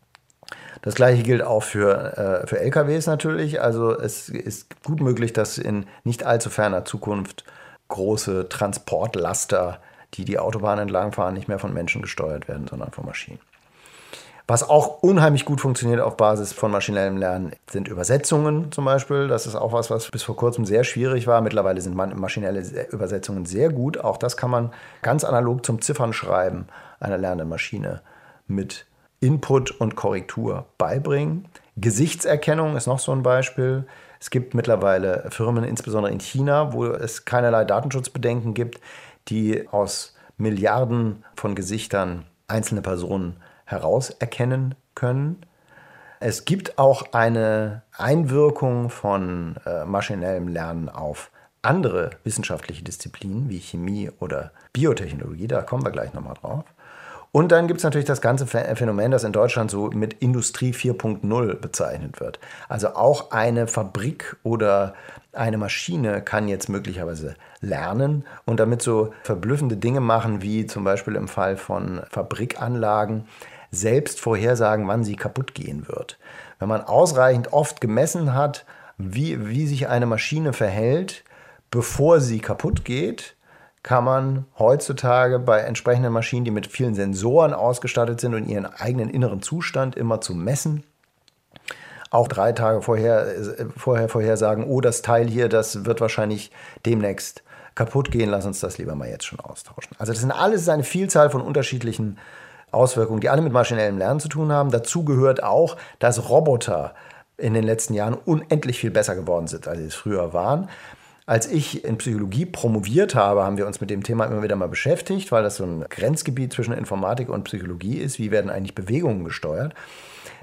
Das gleiche gilt auch für, äh, für L K Ws natürlich. Also es ist gut möglich, dass in nicht allzu ferner Zukunft große Transportlaster, die die Autobahn entlangfahren, nicht mehr von Menschen gesteuert werden, sondern von Maschinen. Was auch unheimlich gut funktioniert auf Basis von maschinellem Lernen, sind Übersetzungen zum Beispiel. Das ist auch was, was bis vor kurzem sehr schwierig war. Mittlerweile sind maschinelle Übersetzungen sehr gut. Auch das kann man ganz analog zum Ziffernschreiben einer lernenden Maschine mit Input und Korrektur beibringen. Gesichtserkennung ist noch so ein Beispiel. Es gibt mittlerweile Firmen, insbesondere in China, wo es keinerlei Datenschutzbedenken gibt, die aus Milliarden von Gesichtern einzelne Personen herauserkennen können. Es gibt auch eine Einwirkung von äh, maschinellem Lernen auf andere wissenschaftliche Disziplinen wie Chemie oder Biotechnologie. Da kommen wir gleich nochmal drauf. Und dann gibt es natürlich das ganze Phänomen, das in Deutschland so mit Industrie vier Punkt null bezeichnet wird. Also auch eine Fabrik oder eine Maschine kann jetzt möglicherweise lernen und damit so verblüffende Dinge machen, wie zum Beispiel im Fall von Fabrikanlagen selbst vorhersagen, wann sie kaputt gehen wird. Wenn man ausreichend oft gemessen hat, wie, wie sich eine Maschine verhält, bevor sie kaputt geht, kann man heutzutage bei entsprechenden Maschinen, die mit vielen Sensoren ausgestattet sind und ihren eigenen inneren Zustand immer zu messen, auch drei Tage vorher, vorher vorhersagen, oh, das Teil hier, das wird wahrscheinlich demnächst kaputt gehen, lass uns das lieber mal jetzt schon austauschen. Also das sind alles eine Vielzahl von unterschiedlichen Auswirkungen, die alle mit maschinellem Lernen zu tun haben. Dazu gehört auch, dass Roboter in den letzten Jahren unendlich viel besser geworden sind, als sie es früher waren. Als ich in Psychologie promoviert habe, haben wir uns mit dem Thema immer wieder mal beschäftigt, weil das so ein Grenzgebiet zwischen Informatik und Psychologie ist. Wie werden eigentlich Bewegungen gesteuert?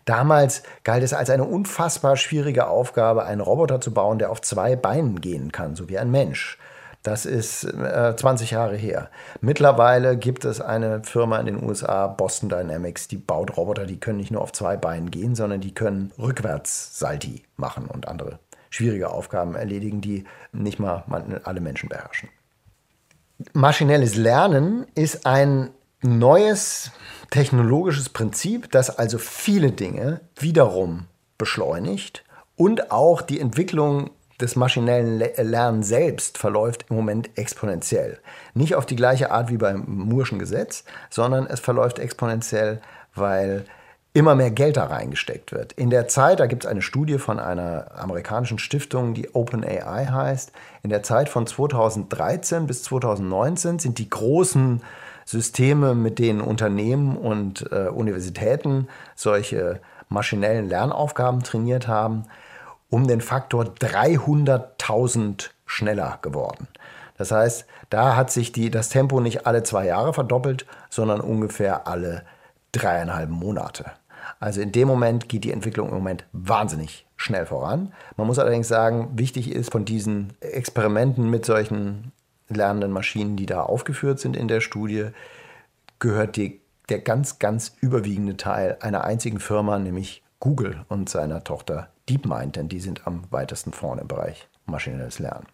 Damals galt es als eine unfassbar schwierige Aufgabe, einen Roboter zu bauen, der auf zwei Beinen gehen kann, so wie ein Mensch. Das ist äh, zwanzig Jahre her. Mittlerweile gibt es eine Firma in den U S A, Boston Dynamics, die baut Roboter, die können nicht nur auf zwei Beinen gehen, sondern die können rückwärts Salti machen und andere schwierige Aufgaben erledigen, die nicht mal alle Menschen beherrschen. Maschinelles Lernen ist ein neues technologisches Prinzip, das also viele Dinge wiederum beschleunigt und auch die Entwicklung des maschinellen Lernens selbst verläuft im Moment exponentiell. Nicht auf die gleiche Art wie beim Moore'schen Gesetz, sondern es verläuft exponentiell, weil immer mehr Geld da reingesteckt wird. In der Zeit, da gibt es eine Studie von einer amerikanischen Stiftung, die OpenAI heißt, in der Zeit von zweitausenddreizehn bis zweitausendneunzehn sind die großen Systeme, mit denen Unternehmen und äh, Universitäten solche maschinellen Lernaufgaben trainiert haben, um den Faktor dreihunderttausend schneller geworden. Das heißt, da hat sich die, das Tempo nicht alle zwei Jahre verdoppelt, sondern ungefähr alle dreieinhalb Monate. Also in dem Moment geht die Entwicklung im Moment wahnsinnig schnell voran. Man muss allerdings sagen, wichtig ist von diesen Experimenten mit solchen lernenden Maschinen, die da aufgeführt sind in der Studie, gehört die, der ganz, ganz überwiegende Teil einer einzigen Firma, nämlich Google und seiner Tochter DeepMind, denn die sind am weitesten vorne im Bereich maschinelles Lernen.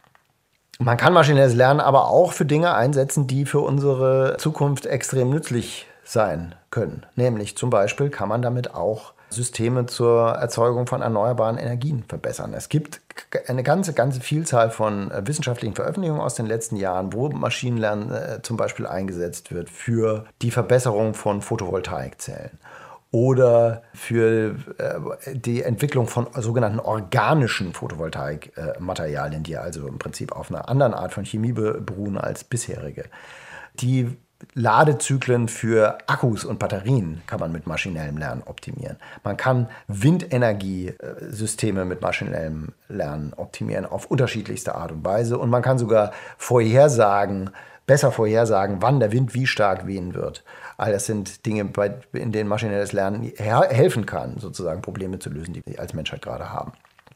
Man kann maschinelles Lernen aber auch für Dinge einsetzen, die für unsere Zukunft extrem nützlich sein können. Nämlich zum Beispiel kann man damit auch Systeme zur Erzeugung von erneuerbaren Energien verbessern. Es gibt eine ganze, ganze Vielzahl von wissenschaftlichen Veröffentlichungen aus den letzten Jahren, wo Maschinenlernen äh, zum Beispiel eingesetzt wird für die Verbesserung von Photovoltaikzellen oder für äh, die Entwicklung von sogenannten organischen Photovoltaikmaterialien, die also im Prinzip auf einer anderen Art von Chemie beruhen als bisherige. Die Ladezyklen für Akkus und Batterien kann man mit maschinellem Lernen optimieren. Man kann Windenergiesysteme mit maschinellem Lernen optimieren auf unterschiedlichste Art und Weise. Und man kann sogar vorhersagen, besser vorhersagen, wann der Wind wie stark wehen wird. All das sind Dinge, in denen maschinelles Lernen helfen kann, sozusagen Probleme zu lösen, die wir als Menschheit gerade haben.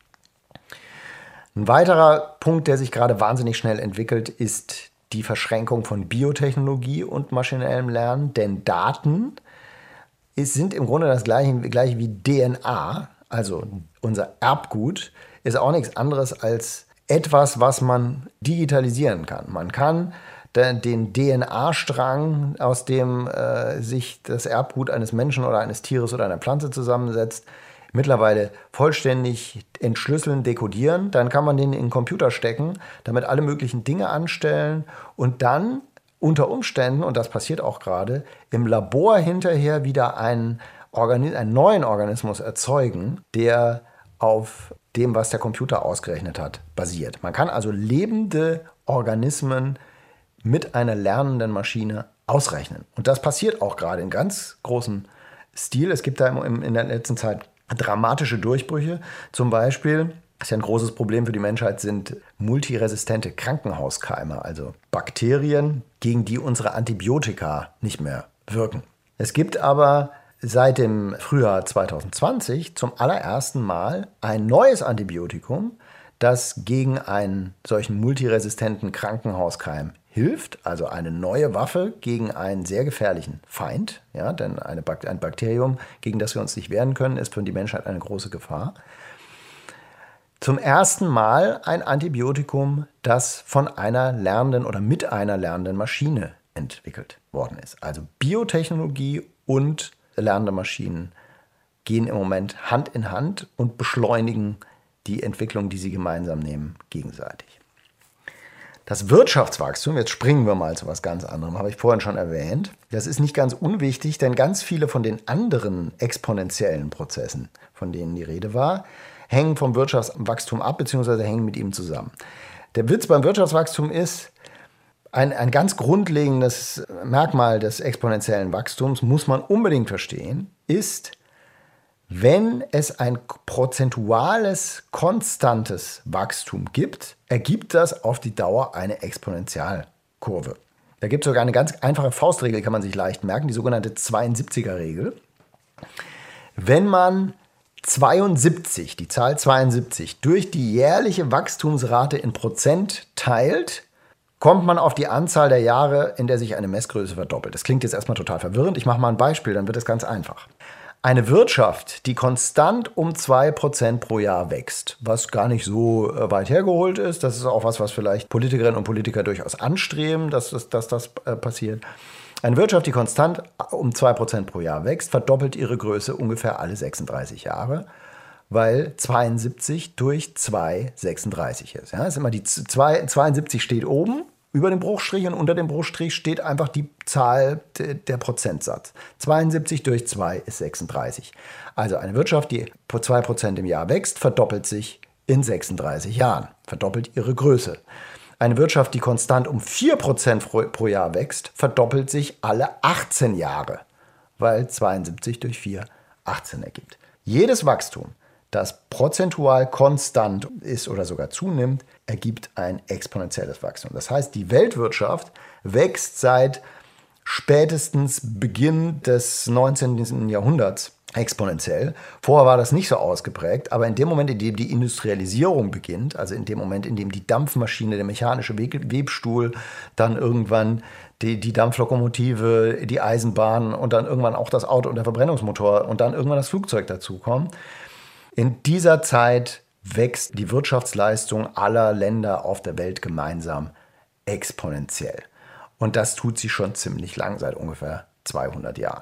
Ein weiterer Punkt, der sich gerade wahnsinnig schnell entwickelt, ist die Verschränkung von Biotechnologie und maschinellem Lernen, denn Daten ist, sind im Grunde das gleiche, gleiche wie D N A, also unser Erbgut, ist auch nichts anderes als etwas, was man digitalisieren kann. Man kann den D N A-Strang, aus dem äh, sich das Erbgut eines Menschen oder eines Tieres oder einer Pflanze zusammensetzt, mittlerweile vollständig entschlüsseln, dekodieren. Dann kann man den in den Computer stecken, damit alle möglichen Dinge anstellen und dann unter Umständen, und das passiert auch gerade, im Labor hinterher wieder einen, Organi- einen neuen Organismus erzeugen, der auf dem, was der Computer ausgerechnet hat, basiert. Man kann also lebende Organismen mit einer lernenden Maschine ausrechnen. Und das passiert auch gerade in ganz großem Stil. Es gibt da im, in der letzten Zeit dramatische Durchbrüche. Zum Beispiel, das ist ja ein großes Problem für die Menschheit, sind multiresistente Krankenhauskeime, also Bakterien, gegen die unsere Antibiotika nicht mehr wirken. Es gibt aber seit dem Frühjahr zwanzig zwanzig zum allerersten Mal ein neues Antibiotikum, das gegen einen solchen multiresistenten Krankenhauskeim hilft, also eine neue Waffe gegen einen sehr gefährlichen Feind, ja, denn eine Bak- ein Bakterium, gegen das wir uns nicht wehren können, ist für die Menschheit eine große Gefahr. Zum ersten Mal ein Antibiotikum, das von einer lernenden oder mit einer lernenden Maschine entwickelt worden ist. Also Biotechnologie und lernende Maschinen gehen im Moment Hand in Hand und beschleunigen die Entwicklung, die sie gemeinsam nehmen, gegenseitig. Das Wirtschaftswachstum, jetzt springen wir mal zu was ganz anderem, habe ich vorhin schon erwähnt. Das ist nicht ganz unwichtig, denn ganz viele von den anderen exponentiellen Prozessen, von denen die Rede war, hängen vom Wirtschaftswachstum ab bzw. hängen mit ihm zusammen. Der Witz beim Wirtschaftswachstum ist, ein, ein ganz grundlegendes Merkmal des exponentiellen Wachstums, muss man unbedingt verstehen, ist, wenn es ein prozentuales, konstantes Wachstum gibt, ergibt das auf die Dauer eine Exponentialkurve. Da gibt es sogar eine ganz einfache Faustregel, kann man sich leicht merken, die sogenannte zweiundsiebziger Regel. Wenn man zweiundsiebzig, die Zahl zweiundsiebzig, durch die jährliche Wachstumsrate in Prozent teilt, kommt man auf die Anzahl der Jahre, in der sich eine Messgröße verdoppelt. Das klingt jetzt erstmal total verwirrend. Ich mache mal ein Beispiel, dann wird es ganz einfach. Eine Wirtschaft, die konstant um zwei Prozent pro Jahr wächst, was gar nicht so weit hergeholt ist, das ist auch was, was vielleicht Politikerinnen und Politiker durchaus anstreben, dass, dass, dass das äh, passiert. Eine Wirtschaft, die konstant um zwei Prozent pro Jahr wächst, verdoppelt ihre Größe ungefähr alle sechsunddreißig Jahre, weil zweiundsiebzig durch zwei sechsunddreißig ist. Ja, ist immer die zwei, zweiundsiebzig steht oben über dem Bruchstrich und unter dem Bruchstrich steht einfach die Zahl, de, der Prozentsatz. zweiundsiebzig durch zwei ist sechsunddreißig. Also eine Wirtschaft, die zwei Prozent im Jahr wächst, verdoppelt sich in sechsunddreißig Jahren, verdoppelt ihre Größe. Eine Wirtschaft, die konstant um vier Prozent pro Jahr wächst, verdoppelt sich alle achtzehn Jahre, weil zweiundsiebzig durch vier achtzehn ergibt. Jedes Wachstum, das prozentual konstant ist oder sogar zunimmt, ergibt ein exponentielles Wachstum. Das heißt, die Weltwirtschaft wächst seit spätestens Beginn des neunzehnten Jahrhunderts exponentiell. Vorher war das nicht so ausgeprägt, aber in dem Moment, in dem die Industrialisierung beginnt, also in dem Moment, in dem die Dampfmaschine, der mechanische Webstuhl, dann irgendwann die, die Dampflokomotive, die Eisenbahn und dann irgendwann auch das Auto und der Verbrennungsmotor und dann irgendwann das Flugzeug dazukommen, in dieser Zeit wächst die Wirtschaftsleistung aller Länder auf der Welt gemeinsam exponentiell. Und das tut sie schon ziemlich lang, seit ungefähr zweihundert Jahren.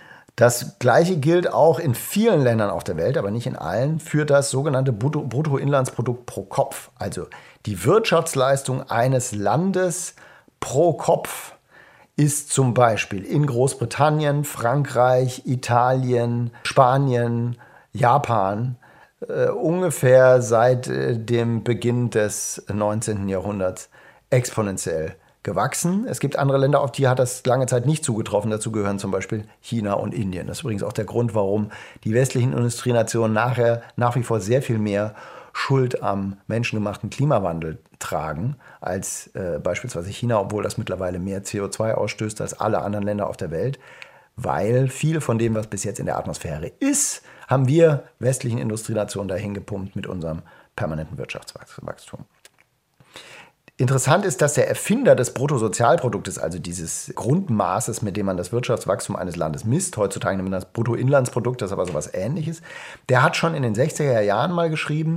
Das Gleiche gilt auch in vielen Ländern auf der Welt, aber nicht in allen, für das sogenannte Bruttoinlandsprodukt pro Kopf. Also die Wirtschaftsleistung eines Landes pro Kopf ist zum Beispiel in Großbritannien, Frankreich, Italien, Spanien, Japan äh, ungefähr seit äh, dem Beginn des neunzehnten Jahrhunderts exponentiell gewachsen. Es gibt andere Länder, auf die hat das lange Zeit nicht zugetroffen. Dazu gehören zum Beispiel China und Indien. Das ist übrigens auch der Grund, warum die westlichen Industrienationen nachher nach wie vor sehr viel mehr Schuld am menschengemachten Klimawandel tragen als äh, beispielsweise China, obwohl das mittlerweile mehr C O zwei ausstößt als alle anderen Länder auf der Welt. Weil viel von dem, was bis jetzt in der Atmosphäre ist, haben wir westlichen Industrienationen dahin gepumpt mit unserem permanenten Wirtschaftswachstum. Interessant ist, dass der Erfinder des Bruttosozialproduktes, also dieses Grundmaßes, mit dem man das Wirtschaftswachstum eines Landes misst, heutzutage nennt man das Bruttoinlandsprodukt, das ist aber sowas Ähnliches, der hat schon in den sechziger Jahren mal geschrieben,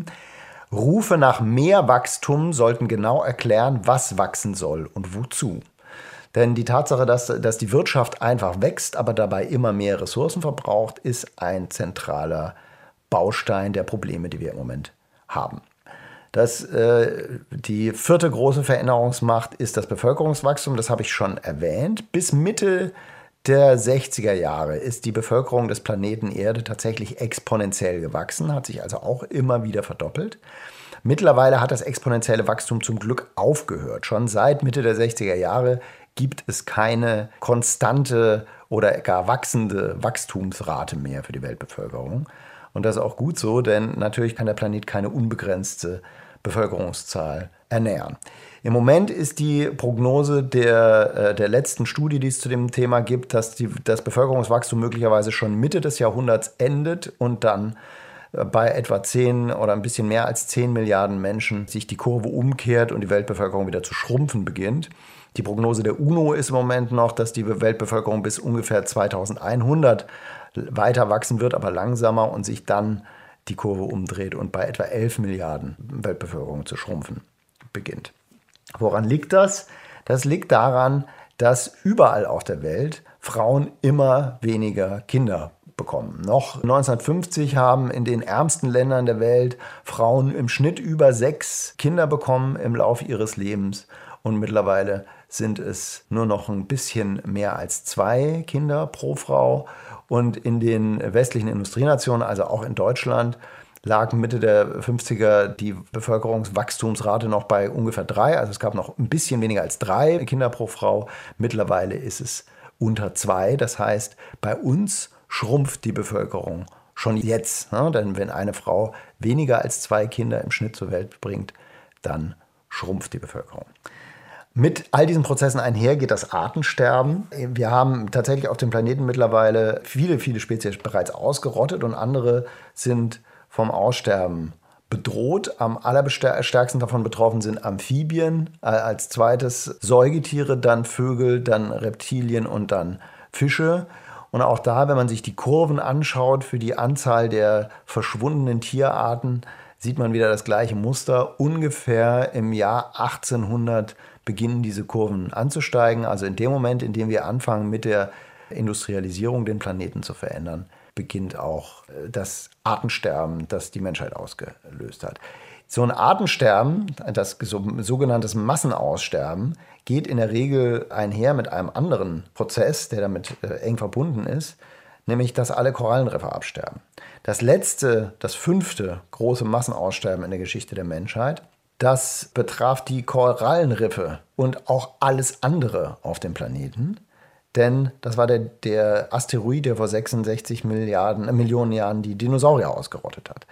Rufe nach mehr Wachstum sollten genau erklären, was wachsen soll und wozu. Denn die Tatsache, dass, dass die Wirtschaft einfach wächst, aber dabei immer mehr Ressourcen verbraucht, ist ein zentraler Baustein der Probleme, die wir im Moment haben. Das, äh, die vierte große Veränderungsmacht ist das Bevölkerungswachstum, das habe ich schon erwähnt. Bis Mitte der sechziger Jahre ist die Bevölkerung des Planeten Erde tatsächlich exponentiell gewachsen, hat sich also auch immer wieder verdoppelt. Mittlerweile hat das exponentielle Wachstum zum Glück aufgehört. Schon seit Mitte der sechziger Jahre gibt es keine konstante oder gar wachsende Wachstumsrate mehr für die Weltbevölkerung. Und das ist auch gut so, denn natürlich kann der Planet keine unbegrenzte Bevölkerungszahl ernähren. Im Moment ist die Prognose der, der letzten Studie, die es zu dem Thema gibt, dass die, das Bevölkerungswachstum möglicherweise schon Mitte des Jahrhunderts endet und dann bei etwa zehn oder ein bisschen mehr als zehn Milliarden Menschen sich die Kurve umkehrt und die Weltbevölkerung wieder zu schrumpfen beginnt. Die Prognose der UNO ist im Moment noch, dass die Weltbevölkerung bis ungefähr zweitausendeinhundert weiter wachsen wird, aber langsamer und sich dann die Kurve umdreht und bei etwa elf Milliarden Weltbevölkerung zu schrumpfen beginnt. Woran liegt das? Das liegt daran, dass überall auf der Welt Frauen immer weniger Kinder bekommen. Noch neunzehnhundertfünfzig haben in den ärmsten Ländern der Welt Frauen im Schnitt über sechs Kinder bekommen im Laufe ihres Lebens und mittlerweile sind es nur noch ein bisschen mehr als zwei Kinder pro Frau. Und in den westlichen Industrienationen, also auch in Deutschland, lag Mitte der fünfziger die Bevölkerungswachstumsrate noch bei ungefähr drei. Also es gab noch ein bisschen weniger als drei Kinder pro Frau. Mittlerweile ist es unter zwei. Das heißt, bei uns schrumpft die Bevölkerung schon jetzt. Ne? Denn wenn eine Frau weniger als zwei Kinder im Schnitt zur Welt bringt, dann schrumpft die Bevölkerung. Mit all diesen Prozessen einher geht das Artensterben. Wir haben tatsächlich auf dem Planeten mittlerweile viele, viele Spezies bereits ausgerottet und andere sind vom Aussterben bedroht. Am allerstärksten davon betroffen sind Amphibien, als zweites Säugetiere, dann Vögel, dann Reptilien und dann Fische. Und auch da, wenn man sich die Kurven anschaut für die Anzahl der verschwundenen Tierarten, sieht man wieder das gleiche Muster. Ungefähr im Jahr achtzehnhundert beginnen diese Kurven anzusteigen. Also in dem Moment, in dem wir anfangen, mit der Industrialisierung den Planeten zu verändern, beginnt auch das Artensterben, das die Menschheit ausgelöst hat. So ein Artensterben, das sogenanntes Massenaussterben, geht in der Regel einher mit einem anderen Prozess, der damit eng verbunden ist, nämlich dass alle Korallenriffe absterben. Das letzte, das fünfte große Massenaussterben in der Geschichte der Menschheit, das betraf die Korallenriffe und auch alles andere auf dem Planeten. Denn das war der, der Asteroid, der vor sechsundsechzig Milliarden, äh, Millionen Jahren die Dinosaurier ausgerottet hat.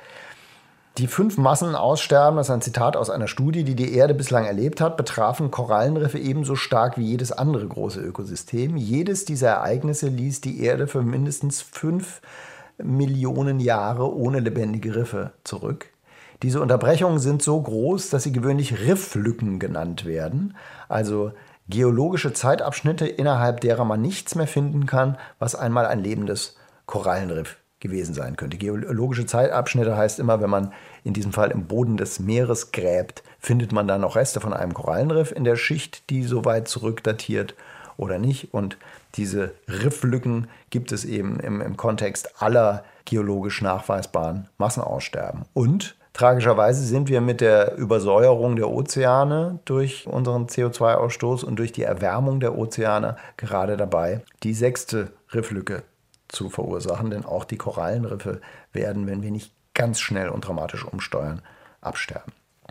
Die fünf Massenaussterben, das ist ein Zitat aus einer Studie, die die Erde bislang erlebt hat, betrafen Korallenriffe ebenso stark wie jedes andere große Ökosystem. Jedes dieser Ereignisse ließ die Erde für mindestens fünf Millionen Jahre ohne lebendige Riffe zurück. Diese Unterbrechungen sind so groß, dass sie gewöhnlich Rifflücken genannt werden, also geologische Zeitabschnitte, innerhalb derer man nichts mehr finden kann, was einmal ein lebendes Korallenriff gewesen sein könnte. Geologische Zeitabschnitte heißt immer, wenn man in diesem Fall im Boden des Meeres gräbt, findet man dann noch Reste von einem Korallenriff in der Schicht, die so weit zurückdatiert oder nicht. Und diese Rifflücken gibt es eben im, im Kontext aller geologisch nachweisbaren Massenaussterben. Und tragischerweise sind wir mit der Übersäuerung der Ozeane durch unseren C O zwei Ausstoß und durch die Erwärmung der Ozeane gerade dabei, die sechste Rifflücke zu verursachen. Denn auch die Korallenriffe werden, wenn wir nicht ganz schnell und dramatisch umsteuern, absterben.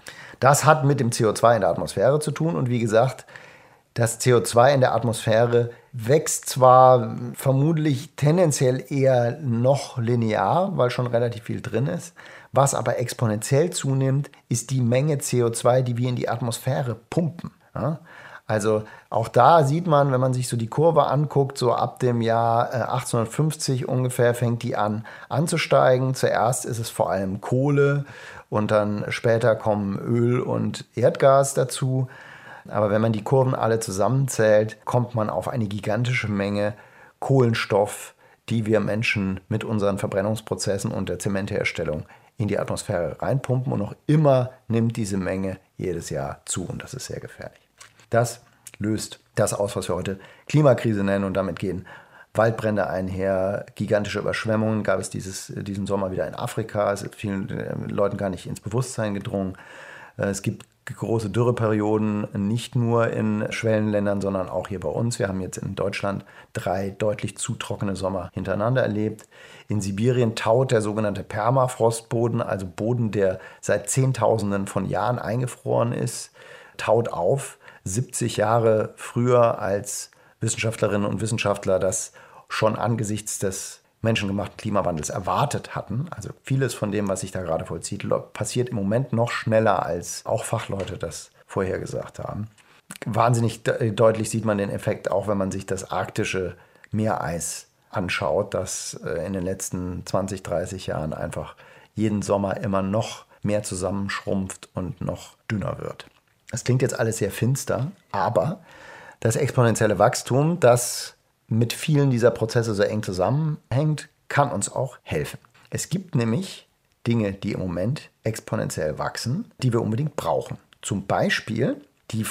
Das hat mit dem C O zwei in der Atmosphäre zu tun. Und wie gesagt, das C O zwei in der Atmosphäre wächst zwar vermutlich tendenziell eher noch linear, weil schon relativ viel drin ist. Was aber exponentiell zunimmt, ist die Menge C O zwei, die wir in die Atmosphäre pumpen. Ja? Also auch da sieht man, wenn man sich so die Kurve anguckt, so ab dem Jahr achtzehnhundertfünfzig ungefähr fängt die an anzusteigen. Zuerst ist es vor allem Kohle und dann später kommen Öl und Erdgas dazu. Aber wenn man die Kurven alle zusammenzählt, kommt man auf eine gigantische Menge Kohlenstoff, die wir Menschen mit unseren Verbrennungsprozessen und der Zementherstellung in die Atmosphäre reinpumpen. Und noch immer nimmt diese Menge jedes Jahr zu. Und das ist sehr gefährlich. Das löst das aus, was wir heute Klimakrise nennen. Und damit gehen Waldbrände einher, gigantische Überschwemmungen. Gab es dieses, diesen Sommer wieder in Afrika. Es ist vielen Leuten gar nicht ins Bewusstsein gedrungen. Es gibt große Dürreperioden, nicht nur in Schwellenländern, sondern auch hier bei uns. Wir haben jetzt in Deutschland drei deutlich zu trockene Sommer hintereinander erlebt. In Sibirien taut der sogenannte Permafrostboden, also Boden, der seit Zehntausenden von Jahren eingefroren ist, taut auf. siebzig Jahre früher, als Wissenschaftlerinnen und Wissenschaftler das schon angesichts des menschengemachten Klimawandels erwartet hatten. Also vieles von dem, was sich da gerade vollzieht, passiert im Moment noch schneller, als auch Fachleute das vorhergesagt haben. Wahnsinnig de- deutlich sieht man den Effekt auch, wenn man sich das arktische Meereis anschaut, das in den letzten zwanzig, dreißig Jahren einfach jeden Sommer immer noch mehr zusammenschrumpft und noch dünner wird. Das klingt jetzt alles sehr finster, aber das exponentielle Wachstum, das mit vielen dieser Prozesse so eng zusammenhängt, kann uns auch helfen. Es gibt nämlich Dinge, die im Moment exponentiell wachsen, die wir unbedingt brauchen. Zum Beispiel die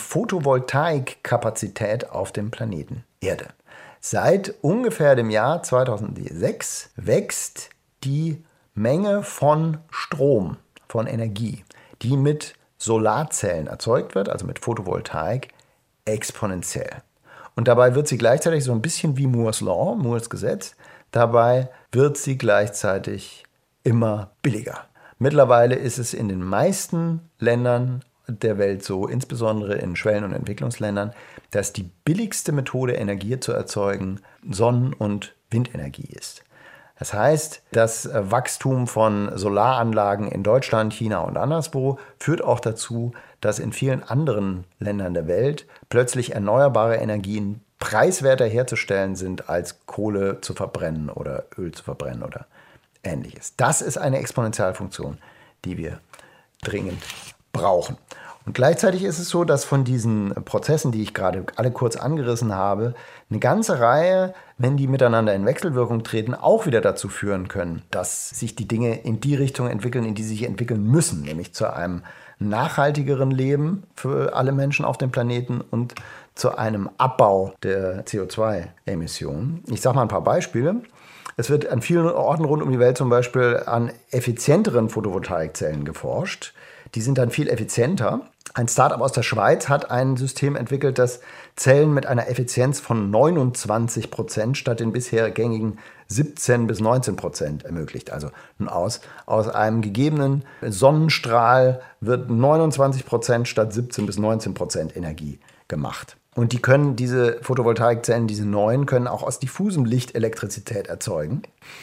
Photovoltaikkapazität auf dem Planeten Erde. Seit ungefähr dem Jahr zweitausendsechs wächst die Menge von Strom, von Energie, die mit Solarzellen erzeugt wird, also mit Photovoltaik, exponentiell. Und dabei wird sie gleichzeitig so ein bisschen wie Moore's Law, Moores Gesetz, dabei wird sie gleichzeitig immer billiger. Mittlerweile ist es in den meisten Ländern der Welt so, insbesondere in Schwellen- und Entwicklungsländern, dass die billigste Methode, Energie zu erzeugen, Sonnen- und Windenergie ist. Das heißt, das Wachstum von Solaranlagen in Deutschland, China und anderswo führt auch dazu, dass in vielen anderen Ländern der Welt plötzlich erneuerbare Energien preiswerter herzustellen sind, als Kohle zu verbrennen oder Öl zu verbrennen oder Ähnliches. Das ist eine Exponentialfunktion, die wir dringend brauchen. Und gleichzeitig ist es so, dass von diesen Prozessen, die ich gerade alle kurz angerissen habe, eine ganze Reihe, wenn die miteinander in Wechselwirkung treten, auch wieder dazu führen können, dass sich die Dinge in die Richtung entwickeln, in die sie sich entwickeln müssen, nämlich zu einem nachhaltigeren Leben für alle Menschen auf dem Planeten und zu einem Abbau der C O zwei Emissionen. Ich sage mal ein paar Beispiele. Es wird an vielen Orten rund um die Welt zum Beispiel an effizienteren Photovoltaikzellen geforscht. Die sind dann viel effizienter. Ein Startup aus der Schweiz hat ein System entwickelt, das Zellen mit einer Effizienz von neunundzwanzig Prozent statt den bisher gängigen siebzehn bis neunzehn Prozent ermöglicht. Also nun aus, aus einem gegebenen Sonnenstrahl wird neunundzwanzig Prozent statt siebzehn bis neunzehn Prozent Energie gemacht. Und die können, diese Photovoltaikzellen, diese neuen, können auch aus diffusem Licht Elektrizität erzeugen.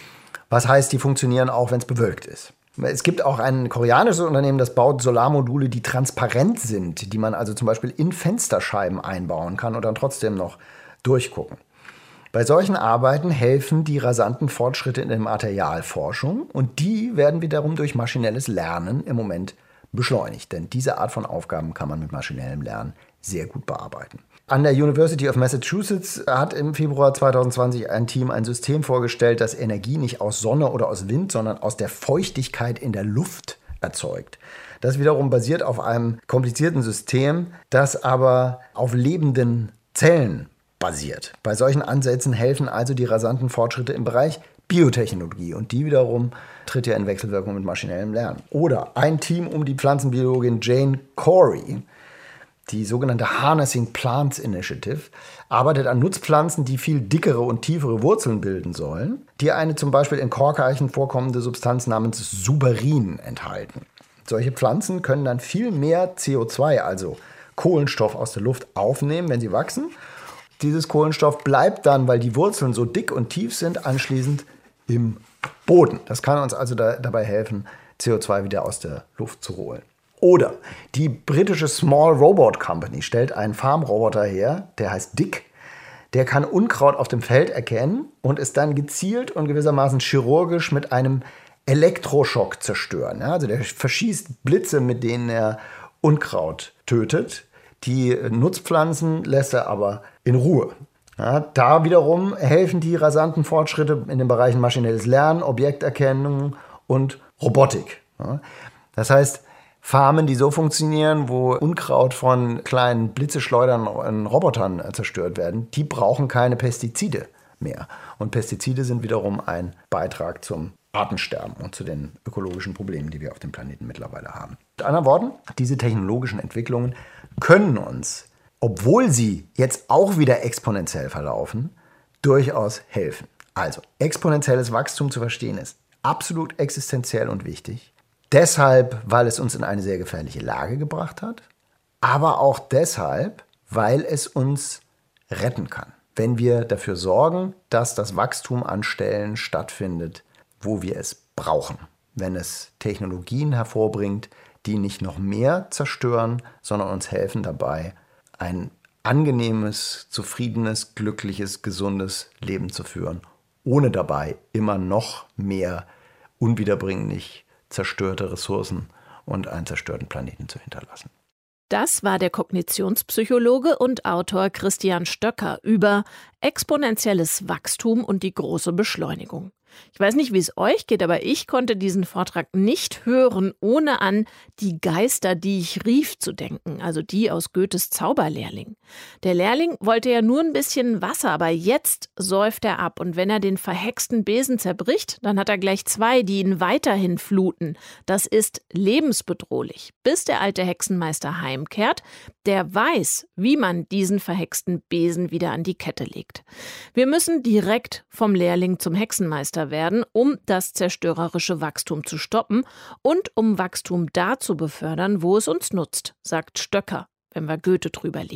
Was heißt, die funktionieren auch, wenn es bewölkt ist. Es gibt auch ein koreanisches Unternehmen, das baut Solarmodule, die transparent sind, die man also zum Beispiel in Fensterscheiben einbauen kann und dann trotzdem noch durchgucken. Bei solchen Arbeiten helfen die rasanten Fortschritte in der Materialforschung und die werden wiederum durch maschinelles Lernen im Moment beschleunigt. Denn diese Art von Aufgaben kann man mit maschinellem Lernen sehr gut bearbeiten. An der University of Massachusetts hat im Februar zwanzig zwanzig ein Team ein System vorgestellt, das Energie nicht aus Sonne oder aus Wind, sondern aus der Feuchtigkeit in der Luft erzeugt. Das wiederum basiert auf einem komplizierten System, das aber auf lebenden Zellen basiert. Bei solchen Ansätzen helfen also die rasanten Fortschritte im Bereich Biotechnologie und die wiederum tritt ja in Wechselwirkung mit maschinellem Lernen. Oder ein Team um die Pflanzenbiologin Jane Corey, die sogenannte Harnessing Plants Initiative, arbeitet an Nutzpflanzen, die viel dickere und tiefere Wurzeln bilden sollen, die eine zum Beispiel in Korkeichen vorkommende Substanz namens Suberin enthalten. Solche Pflanzen können dann viel mehr C O zwei, also Kohlenstoff aus der Luft, aufnehmen, wenn sie wachsen. Dieses Kohlenstoff bleibt dann, weil die Wurzeln so dick und tief sind, anschließend im Boden. Das kann uns also da, dabei helfen, C O zwei wieder aus der Luft zu holen. Oder die britische Small Robot Company stellt einen Farmroboter her, der heißt Dick. Der kann Unkraut auf dem Feld erkennen und ist dann gezielt und gewissermaßen chirurgisch mit einem Elektroschock zerstören. Ja, also der verschießt Blitze, mit denen er Unkraut tötet. Die Nutzpflanzen lässt er aber in Ruhe. Ja, da wiederum helfen die rasanten Fortschritte in den Bereichen maschinelles Lernen, Objekterkennung und Robotik. Ja, das heißt, Farmen, die so funktionieren, wo Unkraut von kleinen Blitzeschleudern Robotern zerstört werden, die brauchen keine Pestizide mehr. Und Pestizide sind wiederum ein Beitrag zum Artensterben und zu den ökologischen Problemen, die wir auf dem Planeten mittlerweile haben. Mit anderen Worten, diese technologischen Entwicklungen können uns, obwohl sie jetzt auch wieder exponentiell verlaufen, durchaus helfen. Also, exponentielles Wachstum zu verstehen ist absolut existenziell und wichtig. Deshalb, weil es uns in eine sehr gefährliche Lage gebracht hat, aber auch deshalb, weil es uns retten kann. Wenn wir dafür sorgen, dass das Wachstum an Stellen stattfindet, wo wir es brauchen. Wenn es Technologien hervorbringt, die nicht noch mehr zerstören, sondern uns helfen dabei, ein angenehmes, zufriedenes, glückliches, gesundes Leben zu führen, ohne dabei immer noch mehr unwiederbringlich zerstörte Ressourcen und einen zerstörten Planeten zu hinterlassen. Das war der Kognitionspsychologe und Autor Christian Stöcker über exponentielles Wachstum und die große Beschleunigung. Ich weiß nicht, wie es euch geht, aber ich konnte diesen Vortrag nicht hören, ohne an die Geister, die ich rief, zu denken, also die aus Goethes Zauberlehrling. Der Lehrling wollte ja nur ein bisschen Wasser, aber jetzt säuft er ab und wenn er den verhexten Besen zerbricht, dann hat er gleich zwei, die ihn weiterhin fluten. Das ist lebensbedrohlich, bis der alte Hexenmeister heimkehrt, der weiß, wie man diesen verhexten Besen wieder an die Kette legt. Wir müssen direkt vom Lehrling zum Hexenmeister werden, um das zerstörerische Wachstum zu stoppen und um Wachstum da zu befördern, wo es uns nutzt, sagt Stöcker, wenn wir Goethe drüber legen.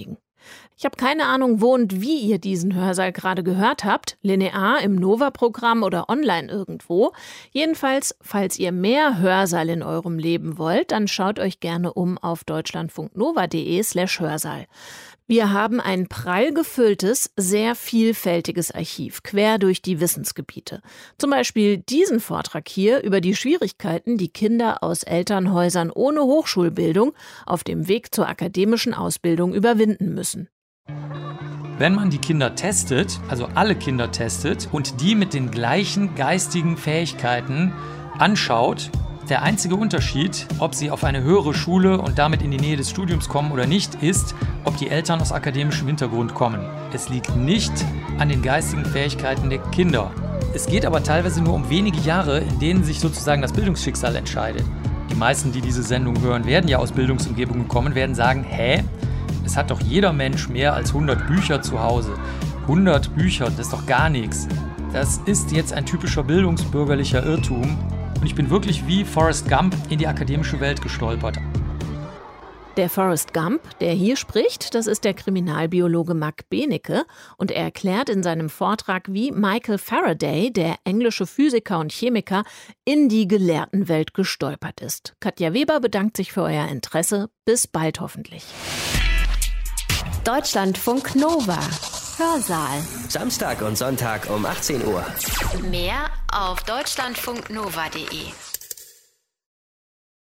Ich habe keine Ahnung, wo und wie ihr diesen Hörsaal gerade gehört habt, linear im Nova-Programm oder online irgendwo. Jedenfalls, falls ihr mehr Hörsaal in eurem Leben wollt, dann schaut euch gerne um auf deutschlandfunknova.de slash Hörsaal. Wir haben ein prall gefülltes, sehr vielfältiges Archiv, quer durch die Wissensgebiete. Zum Beispiel diesen Vortrag hier über die Schwierigkeiten, die Kinder aus Elternhäusern ohne Hochschulbildung auf dem Weg zur akademischen Ausbildung überwinden müssen. Wenn man die Kinder testet, also alle Kinder testet und die mit den gleichen geistigen Fähigkeiten anschaut, der einzige Unterschied, ob sie auf eine höhere Schule und damit in die Nähe des Studiums kommen oder nicht, ist, ob die Eltern aus akademischem Hintergrund kommen. Es liegt nicht an den geistigen Fähigkeiten der Kinder. Es geht aber teilweise nur um wenige Jahre, in denen sich sozusagen das Bildungsschicksal entscheidet. Die meisten, die diese Sendung hören, werden ja aus Bildungsumgebungen kommen, werden sagen, hä? Es hat doch jeder Mensch mehr als hundert Bücher zu Hause. hundert Bücher, das ist doch gar nichts. Das ist jetzt ein typischer bildungsbürgerlicher Irrtum. Und ich bin wirklich wie Forrest Gump in die akademische Welt gestolpert. Der Forrest Gump, der hier spricht, das ist der Kriminalbiologe Mack Benecke. Und er erklärt in seinem Vortrag, wie Michael Faraday, der englische Physiker und Chemiker, in die Gelehrtenwelt gestolpert ist. Katja Weber bedankt sich für euer Interesse. Bis bald hoffentlich. Deutschlandfunk Nova. Hörsaal. Samstag und Sonntag um achtzehn Uhr. Mehr auf deutschlandfunknova punkt de.